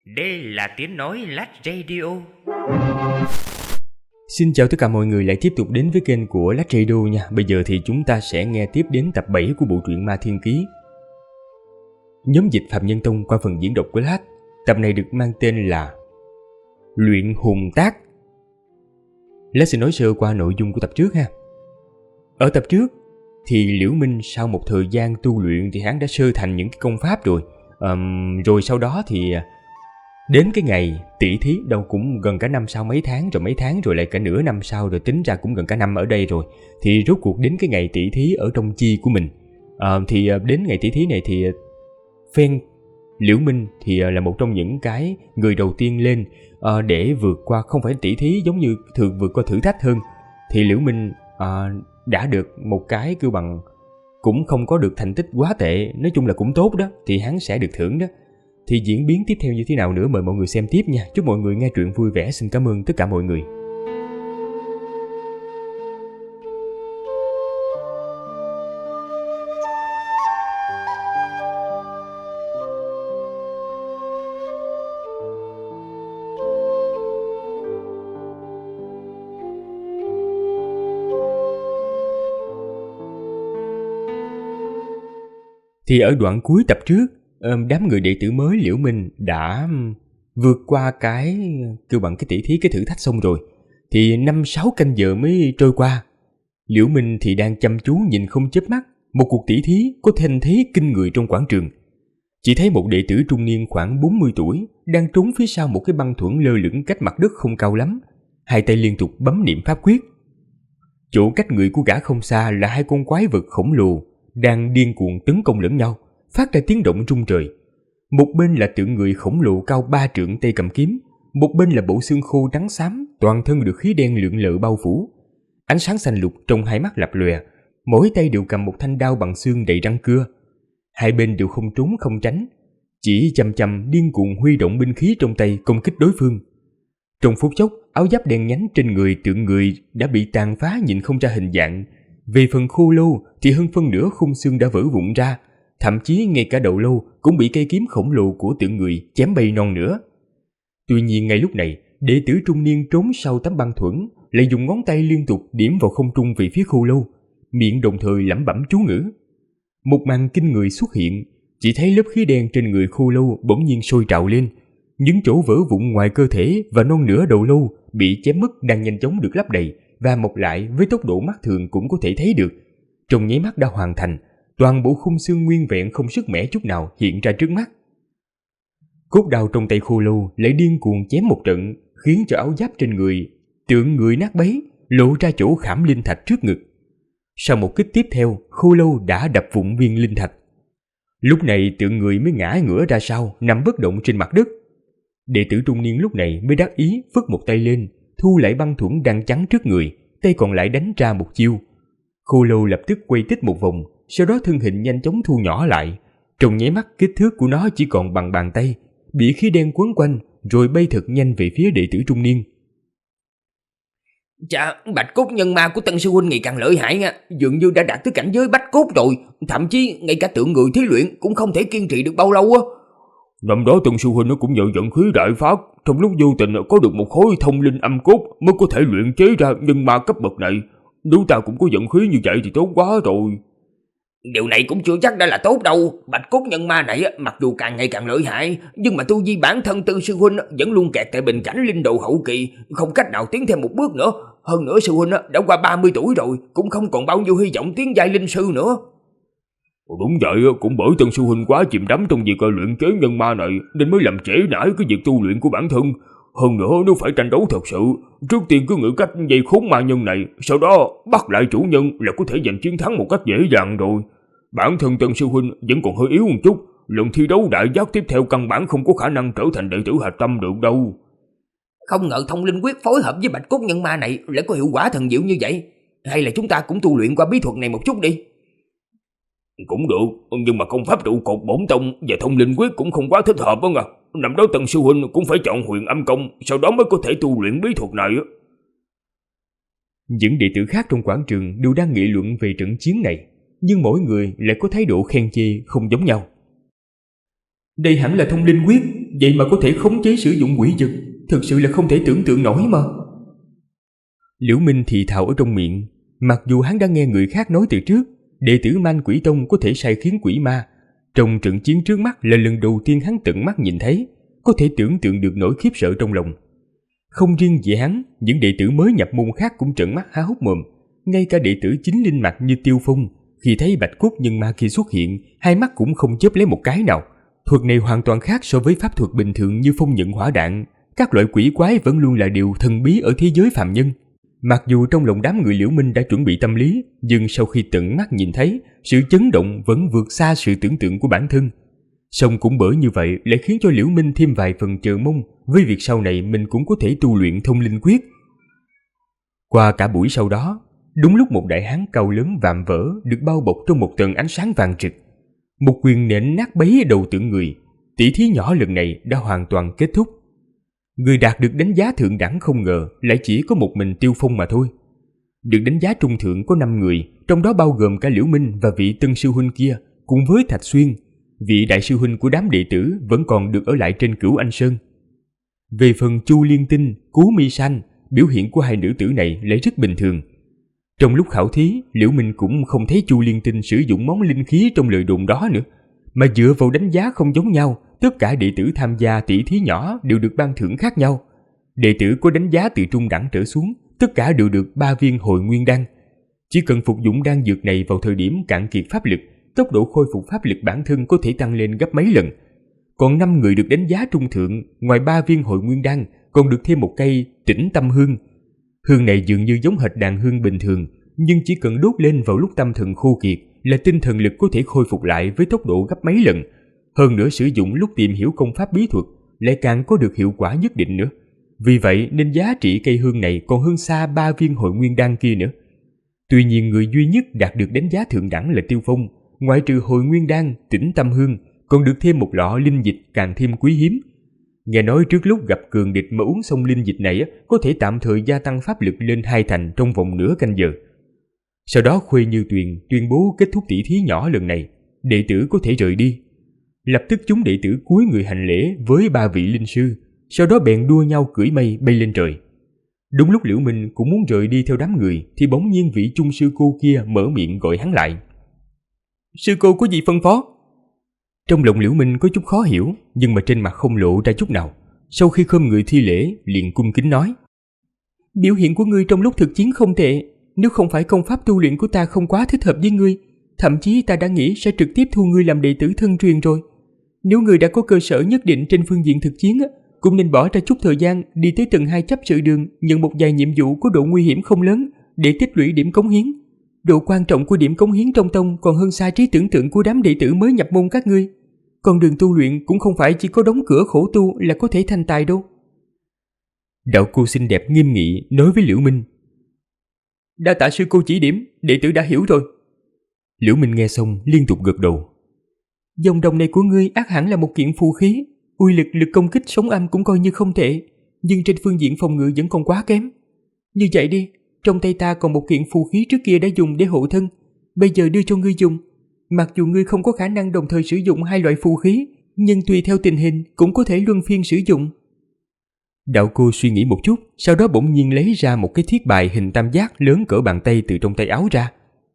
Đây là tiếng nói Lách Radio. Xin chào tất cả mọi người lại tiếp tục đến với kênh của Lách Radio nha. Bây giờ thì chúng ta sẽ nghe tiếp đến tập 7 của bộ truyện Ma Thiên Ký. Nhóm dịch Phạm Nhân Tông qua phần diễn đọc của Lách. Tập này được mang tên là Luyện Hồn Tác. Lách sẽ nói sơ qua nội dung của tập trước ha. Ở tập trước thì Liễu Minh sau một thời gian tu luyện thì hắn đã sơ thành những cái công pháp rồi. Rồi sau đó thì đến cái ngày tỷ thí đâu cũng gần cả năm sau, mấy tháng rồi lại cả nửa năm sau, rồi tính ra cũng gần cả năm ở đây rồi. Thì rốt cuộc đến cái ngày tỷ thí ở trong chi của mình. Thì đến ngày tỷ thí này thì phen Liễu Minh thì là một trong những cái người đầu tiên lên để vượt qua, không phải tỷ thí giống như thường vượt qua thử thách hơn. Thì Liễu Minh đã được một cái kêu bằng cũng không có được thành tích quá tệ, nói chung là cũng tốt đó, thì hắn sẽ được thưởng đó. Thì diễn biến tiếp theo như thế nào nữa mời mọi người xem tiếp nha. Chúc mọi người nghe truyện vui vẻ. Xin cảm ơn tất cả mọi người. Thì ở đoạn cuối tập trước, đám người đệ tử mới Liễu Minh đã vượt qua cái kêu bằng cái tỷ thí, cái thử thách xong rồi. Thì 5-6 canh giờ mới trôi qua. Liễu Minh thì đang chăm chú nhìn không chớp mắt một cuộc tỷ thí có thanh thế kinh người trong quảng trường. Chỉ thấy một đệ tử trung niên khoảng 40 tuổi đang trốn phía sau một cái băng thuẫn lơ lửng cách mặt đất không cao lắm, hai tay liên tục bấm niệm pháp quyết. Chỗ cách người của gã không xa là hai con quái vật khổng lồ đang điên cuồng tấn công lẫn nhau, phát ra tiếng động rung trời. Một bên là tượng người khổng lồ cao 3 trượng tay cầm kiếm, một bên là bộ xương khô trắng xám, toàn thân được khí đen lượn lờ bao phủ. Ánh sáng xanh lục trong hai mắt lập lòe, mỗi tay đều cầm một thanh đao bằng xương đầy răng cưa. Hai bên đều không trốn không tránh, chỉ chầm chầm điên cuồng huy động binh khí trong tay công kích đối phương. Trong phút chốc, áo giáp đen nhánh trên người tượng người đã bị tàn phá nhìn không ra hình dạng. Về phần khô lâu thì hơn phân nửa khung xương đã vỡ vụn ra, thậm chí ngay cả đầu lâu cũng bị cây kiếm khổng lồ của tượng người chém bay non nữa. Tuy nhiên ngay lúc này, đệ tử trung niên trốn sau tấm băng thuẫn lại dùng ngón tay liên tục điểm vào không trung về phía khô lâu, miệng đồng thời lẩm bẩm chú ngữ. Một màn kinh người xuất hiện, chỉ thấy lớp khí đen trên người khô lâu bỗng nhiên sôi trào lên, những chỗ vỡ vụn ngoài cơ thể và non nửa đầu lâu bị chém mất đang nhanh chóng được lấp đầy và mọc lại với tốc độ mắt thường cũng có thể thấy được. Trong nháy mắt đã hoàn thành, toàn bộ khung xương nguyên vẹn không sức mẻ chút nào hiện ra trước mắt. Cốt đao trong tay khô lâu lại điên cuồng chém một trận, khiến cho áo giáp trên người tượng người nát bấy, lộ ra chỗ khảm linh thạch trước ngực. Sau một kích tiếp theo, khô lâu đã đập vụn viên linh thạch. Lúc này tượng người mới ngã ngửa ra sau, nằm bất động trên mặt đất. Đệ tử trung niên lúc này mới đắc ý phất một tay lên, thu lại băng thuẫn đang chắn trước người, tay còn lại đánh ra một chiêu. Khô lâu lập tức quay tít một vòng, sau đó thân hình nhanh chóng thu nhỏ lại. Trong nháy mắt kích thước của nó chỉ còn bằng bàn tay, bị khí đen quấn quanh rồi bay thật nhanh về phía đệ tử trung niên. Chà, bạch cốt nhân ma của Tân sư huynh ngày càng lợi hại nha, dường như đã đạt tới cảnh giới bách cốt rồi, thậm chí ngay cả tượng người thí luyện cũng không thể kiên trì được bao lâu á. Năm đó Tân sư huynh nó cũng nhờ vận khí đại phát, trong lúc vô tình có được một khối thông linh âm cốt mới có thể luyện chế ra nhân ma cấp bậc này. Nếu ta cũng có vận khí như vậy thì tốt quá rồi. Điều này cũng chưa chắc đã là tốt đâu. Bạch cốt nhân ma này mặc dù càng ngày càng lợi hại, nhưng mà tu vi bản thân Tân sư huynh vẫn luôn kẹt tại bình cảnh linh độ hậu kỳ, không cách nào tiến thêm một bước nữa. Hơn nữa sư huynh đã qua 30 tuổi rồi, cũng không còn bao nhiêu hy vọng tiến giai linh sư nữa. Đúng vậy, cũng bởi Tân sư huynh quá chìm đắm trong việc luyện chế nhân ma này nên mới làm trễ nải cái việc tu luyện của bản thân. Hơn nữa nếu phải tranh đấu thật sự, trước tiên cứ nghĩ cách dây khốn ma nhân này, sau đó bắt lại chủ nhân là có thể giành chiến thắng một cách dễ dàng rồi. Bản thân Tân sư huynh vẫn còn hơi yếu một chút, lần thi đấu đại giác tiếp theo căn bản không có khả năng trở thành đệ tử hạch tâm được đâu. Không ngờ thông linh quyết phối hợp với bạch cốt nhân ma này lại có hiệu quả thần diệu như vậy. Hay là chúng ta cũng tu luyện qua bí thuật này một chút đi. Cũng được, nhưng mà công pháp trụ cột bổn tông và thông linh quyết cũng không quá thích hợp đó nha. Năm đó Tân sư huynh cũng phải chọn huyền âm công, sau đó mới có thể tu luyện bí thuật này. Những đệ tử khác trong quảng trường đều đang nghị luận về trận chiến này, nhưng mỗi người lại có thái độ khen chê không giống nhau. Đây hẳn là thông linh quyết, vậy mà có thể khống chế sử dụng quỷ dực, thực sự là không thể tưởng tượng nổi mà. Liễu Minh thì thào ở trong miệng, mặc dù hắn đã nghe người khác nói từ trước, đệ tử Man Quỷ Tông có thể sai khiến quỷ ma. Trong trận chiến trước mắt là lần đầu tiên hắn tận mắt nhìn thấy, có thể tưởng tượng được nỗi khiếp sợ trong lòng. Không riêng gì hắn, những đệ tử mới nhập môn khác cũng trợn mắt há hốc mồm. Ngay cả đệ tử chính linh mạch như Tiêu Phong, khi thấy bạch cốt nhân ma kia xuất hiện, hai mắt cũng không chớp lấy một cái nào. Thuật này hoàn toàn khác so với pháp thuật bình thường như phong nhận hỏa đạn. Các loại quỷ quái vẫn luôn là điều thần bí ở thế giới phàm nhân. Mặc dù trong lòng đám người Liễu Minh đã chuẩn bị tâm lý, nhưng sau khi tận mắt nhìn thấy, sự chấn động vẫn vượt xa sự tưởng tượng của bản thân. Song cũng bởi như vậy lại khiến cho Liễu Minh thêm vài phần chờ mong với việc sau này mình cũng có thể tu luyện thông linh quyết. Qua cả buổi sau đó, đúng lúc một đại hán cao lớn vạm vỡ được bao bọc trong một tầng ánh sáng vàng rực, một quyền nện nát bấy đầu tượng người, tỷ thí nhỏ lần này đã hoàn toàn kết thúc. Người đạt được đánh giá thượng đẳng không ngờ lại chỉ có một mình Tiêu Phong mà thôi. Được đánh giá trung thượng có 5 người, trong đó bao gồm cả Liễu Minh và vị tân sư huynh kia, cùng với Thạch Xuyên. Vị đại sư huynh của đám đệ tử vẫn còn được ở lại trên Cửu Anh Sơn. Về phần Chu Liên Tinh, Cú Mi San, biểu hiện của hai nữ tử này lại rất bình thường. Trong lúc khảo thí, Liễu Minh cũng không thấy Chu Liên Tinh sử dụng món linh khí trong lời đồn đó nữa, mà dựa vào đánh giá không giống nhau, tất cả đệ tử tham gia tỷ thí nhỏ đều được ban thưởng khác nhau. Đệ tử có đánh giá từ trung đẳng trở xuống, tất cả đều được 3 viên hồi nguyên đan. Chỉ cần phục dụng đan dược này vào thời điểm cạn kiệt pháp lực, tốc độ khôi phục pháp lực bản thân có thể tăng lên gấp mấy lần. Còn 5 người được đánh giá trung thượng, ngoài 3 viên hồi nguyên đan, còn được thêm một cây tĩnh tâm hương. Hương này dường như giống hệt đàn hương bình thường, nhưng chỉ cần đốt lên vào lúc tâm thần khô kiệt là tinh thần lực có thể khôi phục lại với tốc độ gấp mấy lần. Hơn nữa sử dụng lúc tìm hiểu công pháp bí thuật lại càng có được hiệu quả nhất định nữa. Vì vậy nên giá trị cây hương này còn hơn xa 3 viên hồi nguyên đan kia nữa. Tuy nhiên người duy nhất đạt được đánh giá thượng đẳng là Tiêu Phong, ngoại trừ hồi nguyên đan, tĩnh tâm hương, còn được thêm một lọ linh dịch càng thêm quý hiếm. Nghe nói trước lúc gặp cường địch mà uống xong linh dịch này có thể tạm thời gia tăng pháp lực lên 2 thành trong vòng nửa canh giờ. Sau đó Khuê Như Tuyền tuyên bố kết thúc tỷ thí nhỏ lần này, đệ tử có thể rời đi. Lập tức chúng đệ tử cúi người hành lễ với 3 vị linh sư, sau đó bèn đua nhau cưỡi mây bay lên trời. Đúng lúc Liễu Minh cũng muốn rời đi theo đám người thì bỗng nhiên vị trung sư cô kia mở miệng gọi hắn lại. Sư cô có gì phân phó? Trong lòng Liễu Minh có chút khó hiểu, nhưng mà trên mặt không lộ ra chút nào. Sau khi khom người thi lễ, liền cung kính nói: Biểu hiện của ngươi trong lúc thực chiến không tệ, nếu không phải công pháp tu luyện của ta không quá thích hợp với ngươi, thậm chí ta đã nghĩ sẽ trực tiếp thu ngươi làm đệ tử thân truyền rồi. Nếu ngươi đã có cơ sở nhất định trên phương diện thực chiến, cũng nên bỏ ra chút thời gian đi tới tầng 2 chấp sự đường, nhận một vài nhiệm vụ có độ nguy hiểm không lớn để tích lũy điểm cống hiến. Độ quan trọng của điểm cống hiến trong tông còn hơn xa trí tưởng tượng của đám đệ tử mới nhập môn các ngươi. Con đường tu luyện cũng không phải chỉ có đóng cửa khổ tu là có thể thành tài đâu. Đạo cô xinh đẹp nghiêm nghị nói với Liễu Minh. Đa tạ sư cô chỉ điểm, đệ tử đã hiểu rồi. Liễu Minh nghe xong liên tục gật đầu. Dòng đồng này của ngươi ác hẳn là một kiện phù khí, uy lực công kích sóng âm cũng coi như không tệ, nhưng trên phương diện phòng ngự vẫn còn quá kém. Như vậy đi, trong tay ta còn một kiện phù khí trước kia đã dùng để hộ thân, bây giờ đưa cho ngươi dùng. Mặc dù ngươi không có khả năng đồng thời sử dụng 2 loại phù khí, nhưng tùy theo tình hình cũng có thể luân phiên sử dụng. Đạo cô suy nghĩ một chút, sau đó bỗng nhiên lấy ra một cái thiết bài hình tam giác lớn cỡ bàn tay từ trong tay áo ra.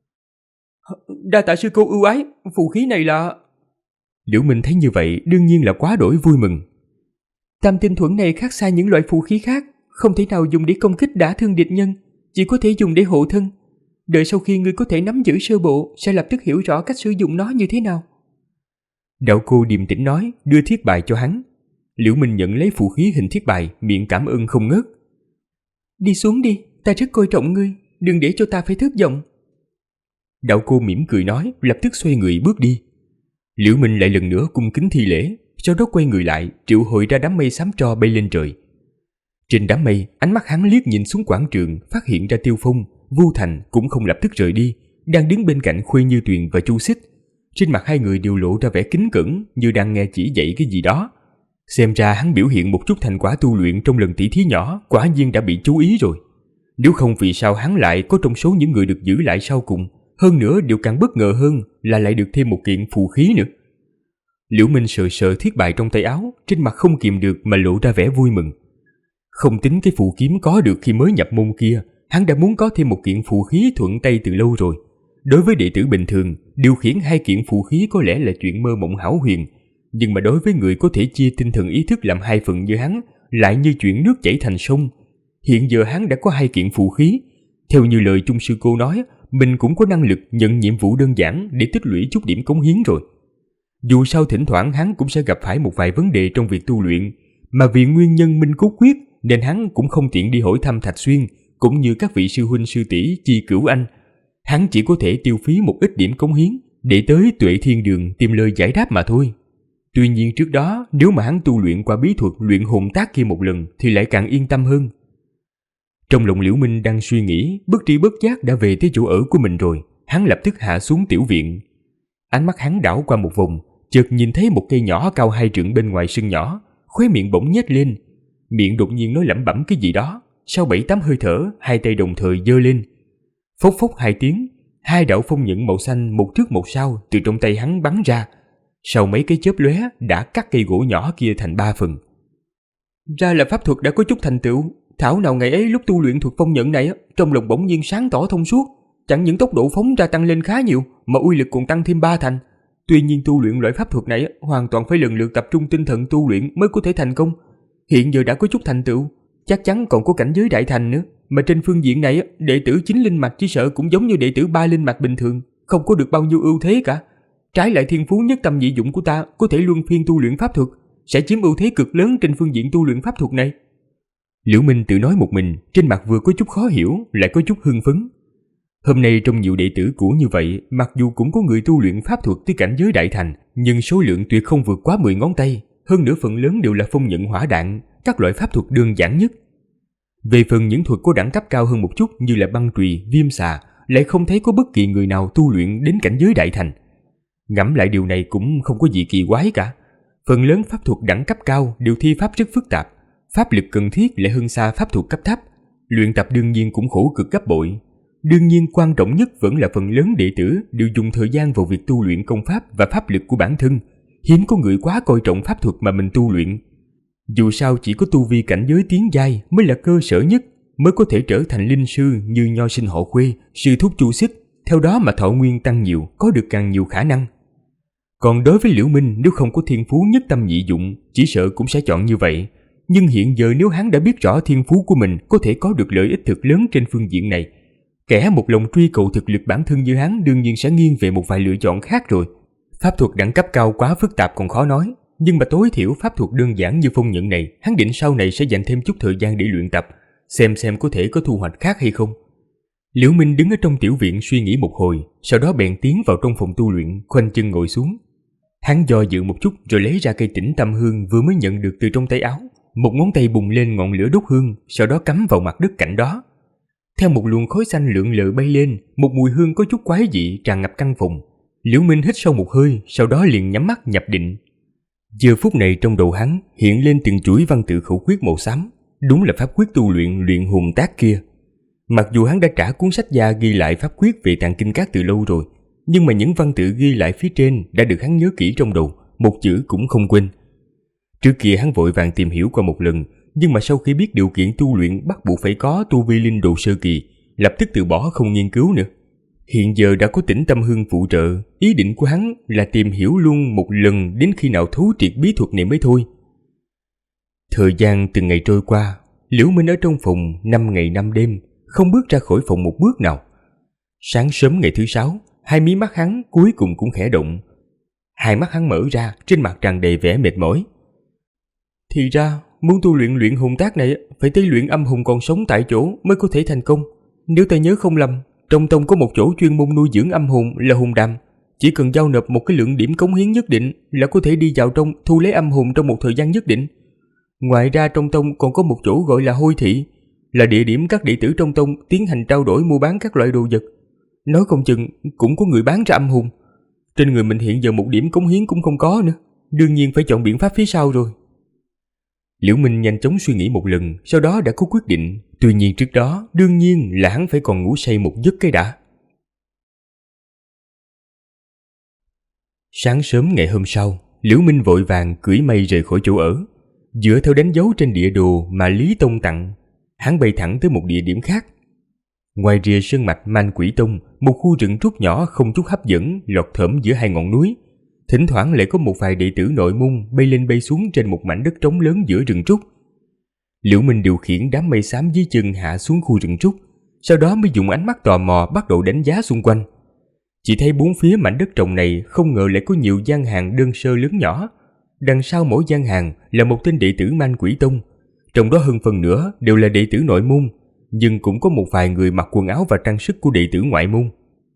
Đa tạ sư cô ưu ái, phù khí này là... Liễu Minh thấy như vậy đương nhiên là quá đổi vui mừng. Tam tinh thuẫn này khác xa những loại phù khí khác, không thể nào dùng để công kích đả thương địch nhân, chỉ có thể dùng để hộ thân. Đợi sau khi ngươi có thể nắm giữ sơ bộ, sẽ lập tức hiểu rõ cách sử dụng nó như thế nào. Đạo cô điềm tĩnh nói, đưa thiết bài cho hắn. Liễu Minh nhận lấy phù khí hình thiết bài, miệng cảm ơn không ngớt. Đi xuống đi, ta rất coi trọng ngươi, đừng để cho ta phải thất vọng. Đạo cô mỉm cười nói, lập tức xoay người bước đi. Liễu Minh lại lần nữa cung kính thi lễ, sau đó quay người lại, triệu hồi ra đám mây xám tro bay lên trời. Trên đám mây, ánh mắt hắn liếc nhìn xuống quảng trường, phát hiện ra Tiêu Phong, Vu Thành cũng không lập tức rời đi, đang đứng bên cạnh Khuê Như Tuyền và Chu Xích. Trên mặt hai người đều lộ ra vẻ kính cẩn, như đang nghe chỉ dạy cái gì đó. Xem ra hắn biểu hiện một chút thành quả tu luyện trong lần tỷ thí nhỏ, quả nhiên đã bị chú ý rồi. Nếu không vì sao hắn lại có trong số những người được giữ lại sau cùng, hơn nữa điều càng bất ngờ hơn là lại được thêm một kiện phù khí nữa. Liễu Minh sờ sờ thiết bài trong tay áo, trên mặt không kìm được mà lộ ra vẻ vui mừng. Không tính cái phù kiếm có được khi mới nhập môn kia, hắn đã muốn có thêm một kiện phù khí thuận tay từ lâu rồi. Đối với đệ tử bình thường, điều khiển 2 kiện phù khí có lẽ là chuyện mơ mộng hão huyền, nhưng mà đối với người có thể chia tinh thần ý thức làm 2 phần như hắn, lại như chuyện nước chảy thành sông. Hiện giờ hắn đã có 2 kiện phù khí. Theo như lời Trung sư cô nói, mình cũng có năng lực nhận nhiệm vụ đơn giản để tích lũy chút điểm cống hiến rồi. Dù sao thỉnh thoảng hắn cũng sẽ gặp phải một vài vấn đề trong việc tu luyện, mà vì nguyên nhân minh cốt quyết nên hắn cũng không tiện đi hỏi thăm Thạch Xuyên cũng như các vị sư huynh sư tỷ Chi Cửu Anh. Hắn chỉ có thể tiêu phí một ít điểm cống hiến để tới Tuệ Thiên Đường tìm lời giải đáp mà thôi. Tuy nhiên trước đó, nếu mà hắn tu luyện qua bí thuật luyện hồn tác kia một lần thì lại càng yên tâm hơn. Trong lòng Liễu Minh đang suy nghĩ, bất tri bất giác đã về tới chỗ ở của mình rồi. Hắn lập tức hạ xuống tiểu viện. Ánh mắt hắn đảo qua một vòng, chợt nhìn thấy một cây nhỏ cao 2 trượng bên ngoài sân nhỏ, khóe miệng bỗng nhếch lên. Miệng đột nhiên nói lẩm bẩm cái gì đó. Sau 7-8 hơi thở, 2 tay đồng thời giơ lên. Phốc phốc 2 tiếng, 2 đạo phong nhận màu xanh một trước một sau từ trong tay hắn bắn ra. Sau mấy cái chớp lóe đã cắt cây gỗ nhỏ kia thành 3 phần. Ra là pháp thuật đã có chút thành tựu. Thảo nào ngày ấy lúc tu luyện thuật phong nhận này, trong lòng bỗng nhiên sáng tỏ thông suốt. Chẳng những tốc độ phóng ra tăng lên khá nhiều, mà uy lực còn tăng thêm 3 thành. Tuy nhiên tu luyện loại pháp thuật này hoàn toàn phải lần lượt tập trung tinh thần tu luyện mới có thể thành công. Hiện giờ đã có chút thành tựu, chắc chắn còn có cảnh giới đại thành nữa. Mà trên phương diện này, đệ tử 9 linh mạch chỉ sợ cũng giống như đệ tử 3 linh mạch bình thường, không có được bao nhiêu ưu thế cả. Trái lại thiên phú nhất tâm nhị dụng của ta có thể luân phiên tu luyện pháp thuật, sẽ chiếm ưu thế cực lớn trên phương diện tu luyện pháp thuật này. Liễu Minh tự nói một mình, trên mặt vừa có chút khó hiểu, lại có chút hưng phấn. Hôm nay trong nhiều đệ tử cũ như vậy, mặc dù cũng có người tu luyện pháp thuật tới cảnh giới đại thành, nhưng số lượng tuyệt không vượt quá 10 ngón tay, hơn nữa phần lớn đều là phong nhận hỏa đạn, các loại pháp thuật đơn giản nhất. Về phần những thuật có đẳng cấp cao hơn một chút như là băng chùy, viêm xà, lại không thấy có bất kỳ người nào tu luyện đến cảnh giới đại thành. Ngẫm lại điều này cũng không có gì kỳ quái cả. Phần lớn pháp thuật đẳng cấp cao đều thi pháp rất phức tạp, pháp lực cần thiết lại hơn xa pháp thuật cấp thấp, luyện tập đương nhiên cũng khổ cực gấp bội. Đương nhiên quan trọng nhất vẫn là phần lớn đệ tử đều dùng thời gian vào việc tu luyện công pháp và pháp lực của bản thân. Hiếm có người quá coi trọng pháp thuật mà mình tu luyện. Dù sao chỉ có tu vi cảnh giới tiến giai mới là cơ sở nhất, mới có thể trở thành linh sư như nho sinh họ Khuê, sư thúc Chu Xích, theo đó mà thọ nguyên tăng nhiều, có được càng nhiều khả năng. Còn đối với Liễu Minh, nếu không có thiên phú nhất tâm nhị dụng, chỉ sợ cũng sẽ chọn như vậy. Nhưng hiện giờ nếu hắn đã biết rõ thiên phú của mình có thể có được lợi ích thực lớn trên phương diện này, kẻ một lòng truy cầu thực lực bản thân như hắn đương nhiên sẽ nghiêng về một vài lựa chọn khác rồi. Pháp thuật đẳng cấp cao quá phức tạp còn khó nói, nhưng mà tối thiểu pháp thuật đơn giản như phong nhận này, hắn định sau này sẽ dành thêm chút thời gian để luyện tập, xem có thể có thu hoạch khác hay không. Liễu Minh đứng ở trong tiểu viện suy nghĩ một hồi, sau đó bèn tiến vào trong phòng tu luyện, khoanh chân ngồi xuống. Hắn do dự một chút rồi lấy ra cây tĩnh tâm hương vừa mới nhận được từ trong tay áo, một ngón tay bùng lên ngọn lửa đốt hương, sau đó cắm vào mặt đất cạnh đó. Theo một luồng khói xanh lượn lờ bay lên, một mùi hương có chút quái dị tràn ngập căn phòng. Liễu Minh hít sâu một hơi, sau đó liền nhắm mắt nhập định. Giờ phút này trong đầu hắn hiện lên từng chuỗi văn tự khẩu quyết màu xám, đúng là pháp quyết tu luyện hồn tác kia. Mặc dù hắn đã trả cuốn sách da ghi lại pháp quyết về Tạng Kinh Các từ lâu rồi, nhưng mà những văn tự ghi lại phía trên đã được hắn nhớ kỹ trong đầu, một chữ cũng không quên. Trước kia hắn vội vàng tìm hiểu qua một lần, nhưng mà sau khi biết điều kiện tu luyện bắt buộc phải có tu vi linh đồ sơ kỳ, lập tức từ bỏ không nghiên cứu nữa. Hiện giờ đã có tĩnh tâm hương phụ trợ, ý định của hắn là tìm hiểu luôn một lần đến khi nào thấu triệt bí thuật này mới thôi. Thời gian từng ngày trôi qua, Liễu Minh ở trong phòng 5 ngày 5 đêm, không bước ra khỏi phòng một bước nào. Sáng sớm ngày thứ 6, hai mí mắt hắn cuối cùng cũng khẽ động. Hai mắt hắn mở ra, trên mặt tràn đầy vẻ mệt mỏi. Thì ra, muốn tu luyện hồn tác này phải tới luyện âm hồn còn sống tại chỗ mới có thể thành công. Nếu ta nhớ không lầm, trong tông có một chỗ chuyên môn nuôi dưỡng âm hồn là hồn đàm. Chỉ cần giao nộp một cái lượng điểm cống hiến nhất định là có thể đi vào trong thu lấy âm hồn trong một thời gian nhất định. Ngoài ra trong tông còn có một chỗ gọi là Hôi Thị, là địa điểm các đệ tử trong tông tiến hành trao đổi mua bán các loại đồ vật. Nói không chừng cũng có người bán ra âm hồn. Trên người mình hiện giờ một điểm cống hiến cũng không có nữa, đương nhiên phải chọn biện pháp phía sau rồi. Liễu Minh nhanh chóng suy nghĩ một lần, sau đó đã có quyết định. Tuy nhiên trước đó, đương nhiên là hắn phải còn ngủ say một giấc cái đã. Sáng sớm ngày hôm sau, Liễu Minh vội vàng cưỡi mây rời khỏi chỗ ở. Dựa theo đánh dấu trên địa đồ mà Lý Tông tặng, hắn bay thẳng tới một địa điểm khác. Ngoài rìa sơn mạch Man Quỷ Tông, một khu rừng trúc nhỏ không chút hấp dẫn lọt thởm giữa hai ngọn núi. Thỉnh thoảng lại có một vài đệ tử nội môn bay lên bay xuống trên một mảnh đất trống lớn giữa rừng trúc. Liễu Minh điều khiển đám mây xám dưới chân hạ xuống khu rừng trúc, sau đó mới dùng ánh mắt tò mò bắt đầu đánh giá xung quanh. Chỉ thấy bốn phía mảnh đất trồng này không ngờ lại có nhiều gian hàng đơn sơ lớn nhỏ. Đằng sau mỗi gian hàng là một tên đệ tử Man Quỷ Tông, trong đó hơn phần nửa đều là đệ tử nội môn, nhưng cũng có một vài người mặc quần áo và trang sức của đệ tử ngoại môn.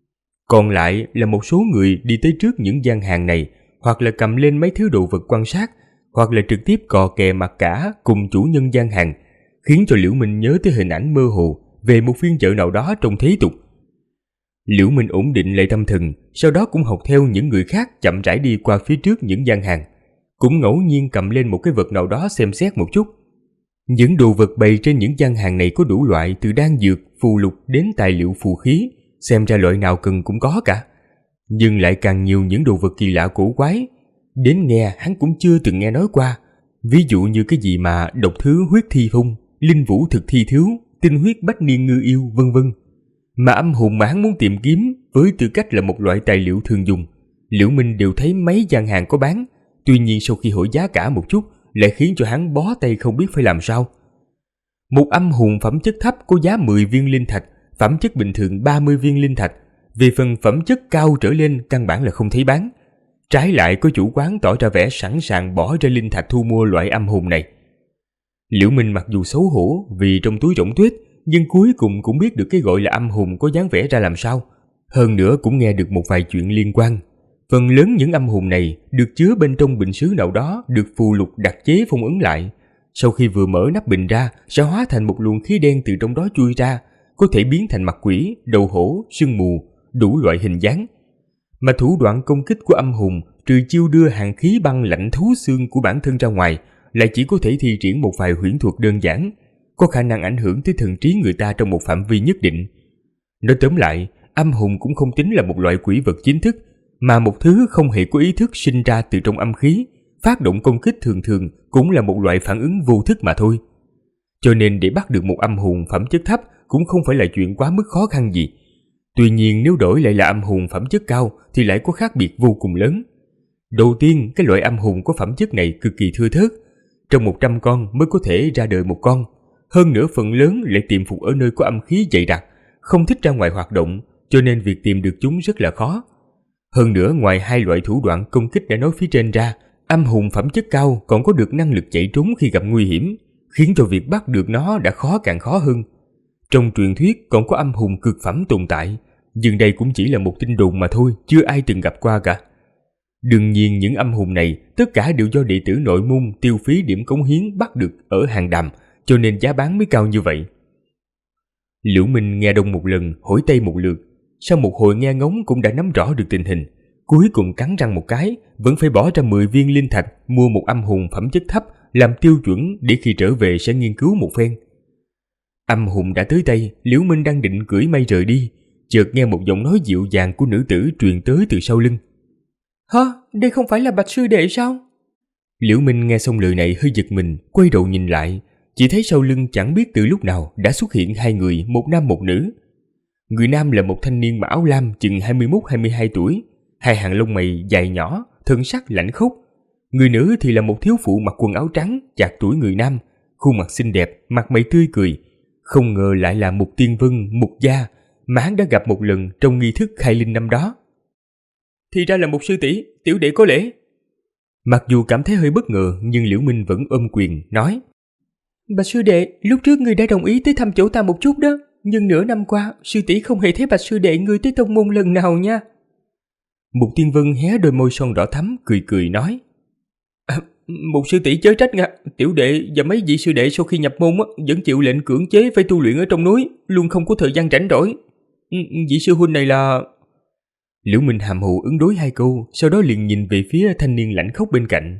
Còn lại là một số người đi tới trước những gian hàng này, hoặc là cầm lên mấy thứ đồ vật quan sát, hoặc là trực tiếp cò kè mặt cả cùng chủ nhân gian hàng, khiến cho Liễu Minh nhớ tới hình ảnh mơ hồ về một phiên chợ nào đó trong thế tục. Liễu Minh ổn định lại tâm thần, sau đó cũng học theo những người khác chậm rãi đi qua phía trước những gian hàng, cũng ngẫu nhiên cầm lên một cái vật nào đó xem xét một chút. Những đồ vật bày trên những gian hàng này có đủ loại, từ đan dược, phù lục đến tài liệu phù khí, xem ra loại nào cần cũng có cả. Nhưng lại càng nhiều những đồ vật kỳ lạ cổ quái, đến nghe hắn cũng chưa từng nghe nói qua. Ví dụ như cái gì mà độc thứ huyết thi thung, linh vũ thực thi thiếu, tinh huyết bách niên ngư yêu, vân vân. Mà âm hồn mà hắn muốn tìm kiếm với tư cách là một loại tài liệu thường dùng, Liễu Minh đều thấy mấy gian hàng có bán. Tuy nhiên sau khi hỏi giá cả một chút, lại khiến cho hắn bó tay không biết phải làm sao. Một âm hồn phẩm chất thấp có giá 10 viên linh thạch, phẩm chất bình thường 30 viên linh thạch. Về phần phẩm chất cao trở lên căn bản là không thấy bán. Trái lại có chủ quán tỏ ra vẻ sẵn sàng bỏ ra linh thạch thu mua loại âm hồn này. Liễu Minh mặc dù xấu hổ vì trong túi rỗng tuyết, nhưng cuối cùng cũng biết được cái gọi là âm hồn có dáng vẻ ra làm sao. Hơn nữa cũng nghe được một vài chuyện liên quan. Phần lớn những âm hồn này được chứa bên trong bình sứ nào đó được phù lục đặc chế phong ấn lại. Sau khi vừa mở nắp bình ra, sẽ hóa thành một luồng khí đen từ trong đó chui ra, có thể biến thành mặt quỷ, đầu hổ, sương mù, đủ loại hình dáng. Mà thủ đoạn công kích của âm hồn, trừ chiêu đưa hàng khí băng lạnh thấu xương của bản thân ra ngoài, lại chỉ có thể thi triển một vài huyễn thuật đơn giản, có khả năng ảnh hưởng tới thần trí người ta trong một phạm vi nhất định. Nói tóm lại, âm hồn cũng không tính là một loại quỷ vật chính thức, mà một thứ không hề có ý thức sinh ra từ trong âm khí, phát động công kích thường thường cũng là một loại phản ứng vô thức mà thôi. Cho nên để bắt được một âm hồn phẩm chất thấp cũng không phải là chuyện quá mức khó khăn gì. Tuy nhiên nếu đổi lại là âm hồn phẩm chất cao thì lại có khác biệt vô cùng lớn. Đầu tiên, cái loại âm hồn có phẩm chất này cực kỳ thưa thớt, trong 100 con mới có thể ra đời một con. Hơn nữa phần lớn lại tiềm phục ở nơi có âm khí dày đặc, không thích ra ngoài hoạt động, cho nên việc tìm được chúng rất là khó. Hơn nữa ngoài hai loại thủ đoạn công kích đã nói phía trên ra, âm hồn phẩm chất cao còn có được năng lực chạy trốn khi gặp nguy hiểm, khiến cho việc bắt được nó đã khó càng khó hơn. Trong truyền thuyết còn có âm hồn cực phẩm tồn tại, nhưng đây cũng chỉ là một tin đồn mà thôi, chưa ai từng gặp qua cả. Đương nhiên những âm hồn này tất cả đều do đệ tử nội môn tiêu phí điểm cống hiến bắt được ở hàng đàm, cho nên giá bán mới cao như vậy. Liễu Minh nghe đông một lần, hỏi tây một lượt, sau một hồi nghe ngóng cũng đã nắm rõ được tình hình. Cuối cùng cắn răng một cái, vẫn phải bỏ ra 10 viên linh thạch mua một âm hồn phẩm chất thấp làm tiêu chuẩn để khi trở về sẽ nghiên cứu một phen. Âm hồn đã tới tay, Liễu Minh đang định cưỡi mây rời đi, chợt nghe một giọng nói dịu dàng của nữ tử truyền tới từ sau lưng. Hả? Đây không phải là Bạch sư đệ sao? Liễu Minh nghe xong lời này hơi giật mình, quay đầu nhìn lại, chỉ thấy sau lưng chẳng biết từ lúc nào đã xuất hiện hai người, một nam một nữ. Người nam là một thanh niên mặc áo lam chừng 21-22 tuổi, hai hàng lông mày dài nhỏ, thân sắc lãnh khốc. Người nữ thì là một thiếu phụ mặc quần áo trắng, chạc tuổi người nam, khuôn mặt xinh đẹp, mặt mày tươi cười. Không ngờ lại là Mục Tiên Vân, Mục Gia, mà hắn đã gặp một lần trong nghi thức khai linh năm đó. Thì ra là một sư tỷ, tiểu đệ có lễ. Mặc dù cảm thấy hơi bất ngờ, nhưng Liễu Minh vẫn ôm quyền, nói: Bạch sư đệ, lúc trước người đã đồng ý tới thăm chỗ ta một chút đó, nhưng nửa năm qua, sư tỷ không hề thấy Bạch sư đệ người tới tông môn lần nào nha. Mục Tiên Vân hé đôi môi son đỏ thắm, cười cười nói: Mục sư tỷ chớ trách nha, tiểu đệ và mấy vị sư đệ sau khi nhập môn vẫn chịu lệnh cưỡng chế phải tu luyện ở trong núi, luôn không có thời gian rảnh rỗi. Vị sư huynh này là... Liễu Minh hàm hồ ứng đối hai câu, sau đó liền nhìn về phía thanh niên lãnh khốc bên cạnh.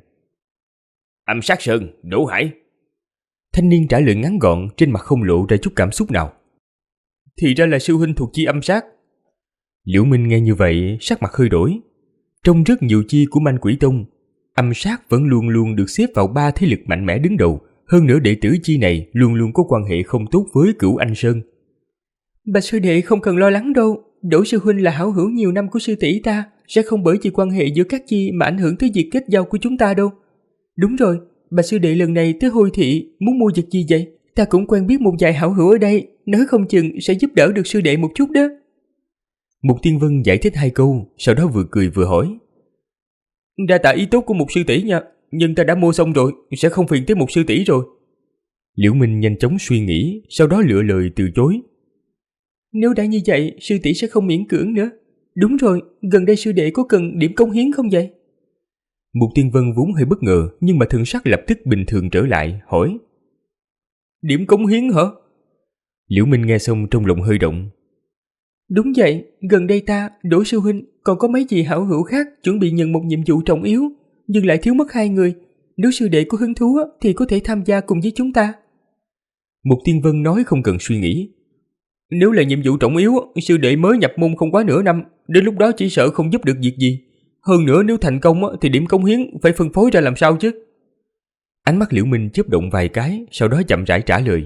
Âm sát sơn, Đỗ Hải. Thanh niên trả lời ngắn gọn, trên mặt không lộ ra chút cảm xúc nào. Thì ra là sư huynh thuộc chi âm sát. Liễu Minh nghe như vậy, sắc mặt hơi đổi. Trong rất nhiều chi của Man Quỷ Tông, Âm sát vẫn luôn luôn được xếp vào 3 thế lực mạnh mẽ đứng đầu. Hơn nữa đệ tử chi này luôn luôn có quan hệ không tốt với Cửu Anh Sơn. Bạch sư đệ không cần lo lắng đâu. Đỗ sư huynh là hảo hữu nhiều năm của sư tỷ ta, sẽ không bởi vì quan hệ giữa các chi mà ảnh hưởng tới việc kết giao của chúng ta đâu. Đúng rồi, Bạch sư đệ lần này tới Hồi Thị muốn mua vật gì vậy? Ta cũng quen biết một vài hảo hữu ở đây, nói không chừng sẽ giúp đỡ được sư đệ một chút đó. Mục Tiên Vân giải thích 2 câu, sau đó vừa cười vừa hỏi. Đa tạ ý tốt của Mục sư tỷ nha, nhưng ta đã mua xong rồi, sẽ không phiền tới Mục sư tỷ rồi. Liễu Minh nhanh chóng suy nghĩ, sau đó lựa lời từ chối. Nếu đã như vậy, sư tỷ sẽ không miễn cưỡng nữa. Đúng rồi, gần đây sư đệ có cần điểm cống hiến không vậy? Mục Tiên Vân vốn hơi bất ngờ, nhưng mà thần sắc lập tức bình thường trở lại, hỏi. Điểm cống hiến hả? Liễu Minh nghe xong trong lòng hơi động. Đúng vậy, gần đây ta, Đỗ sư huynh, còn có mấy vị hảo hữu khác chuẩn bị nhận một nhiệm vụ trọng yếu, nhưng lại thiếu mất 2 người. Nếu sư đệ có hứng thú thì có thể tham gia cùng với chúng ta. Mục Tiên Vân nói không cần suy nghĩ. Nếu là nhiệm vụ trọng yếu, sư đệ mới nhập môn không quá nửa năm, đến lúc đó chỉ sợ không giúp được việc gì. Hơn nữa nếu thành công thì điểm cống hiến phải phân phối ra làm sao chứ? Ánh mắt Liễu Minh chớp động vài cái, sau đó chậm rãi trả lời.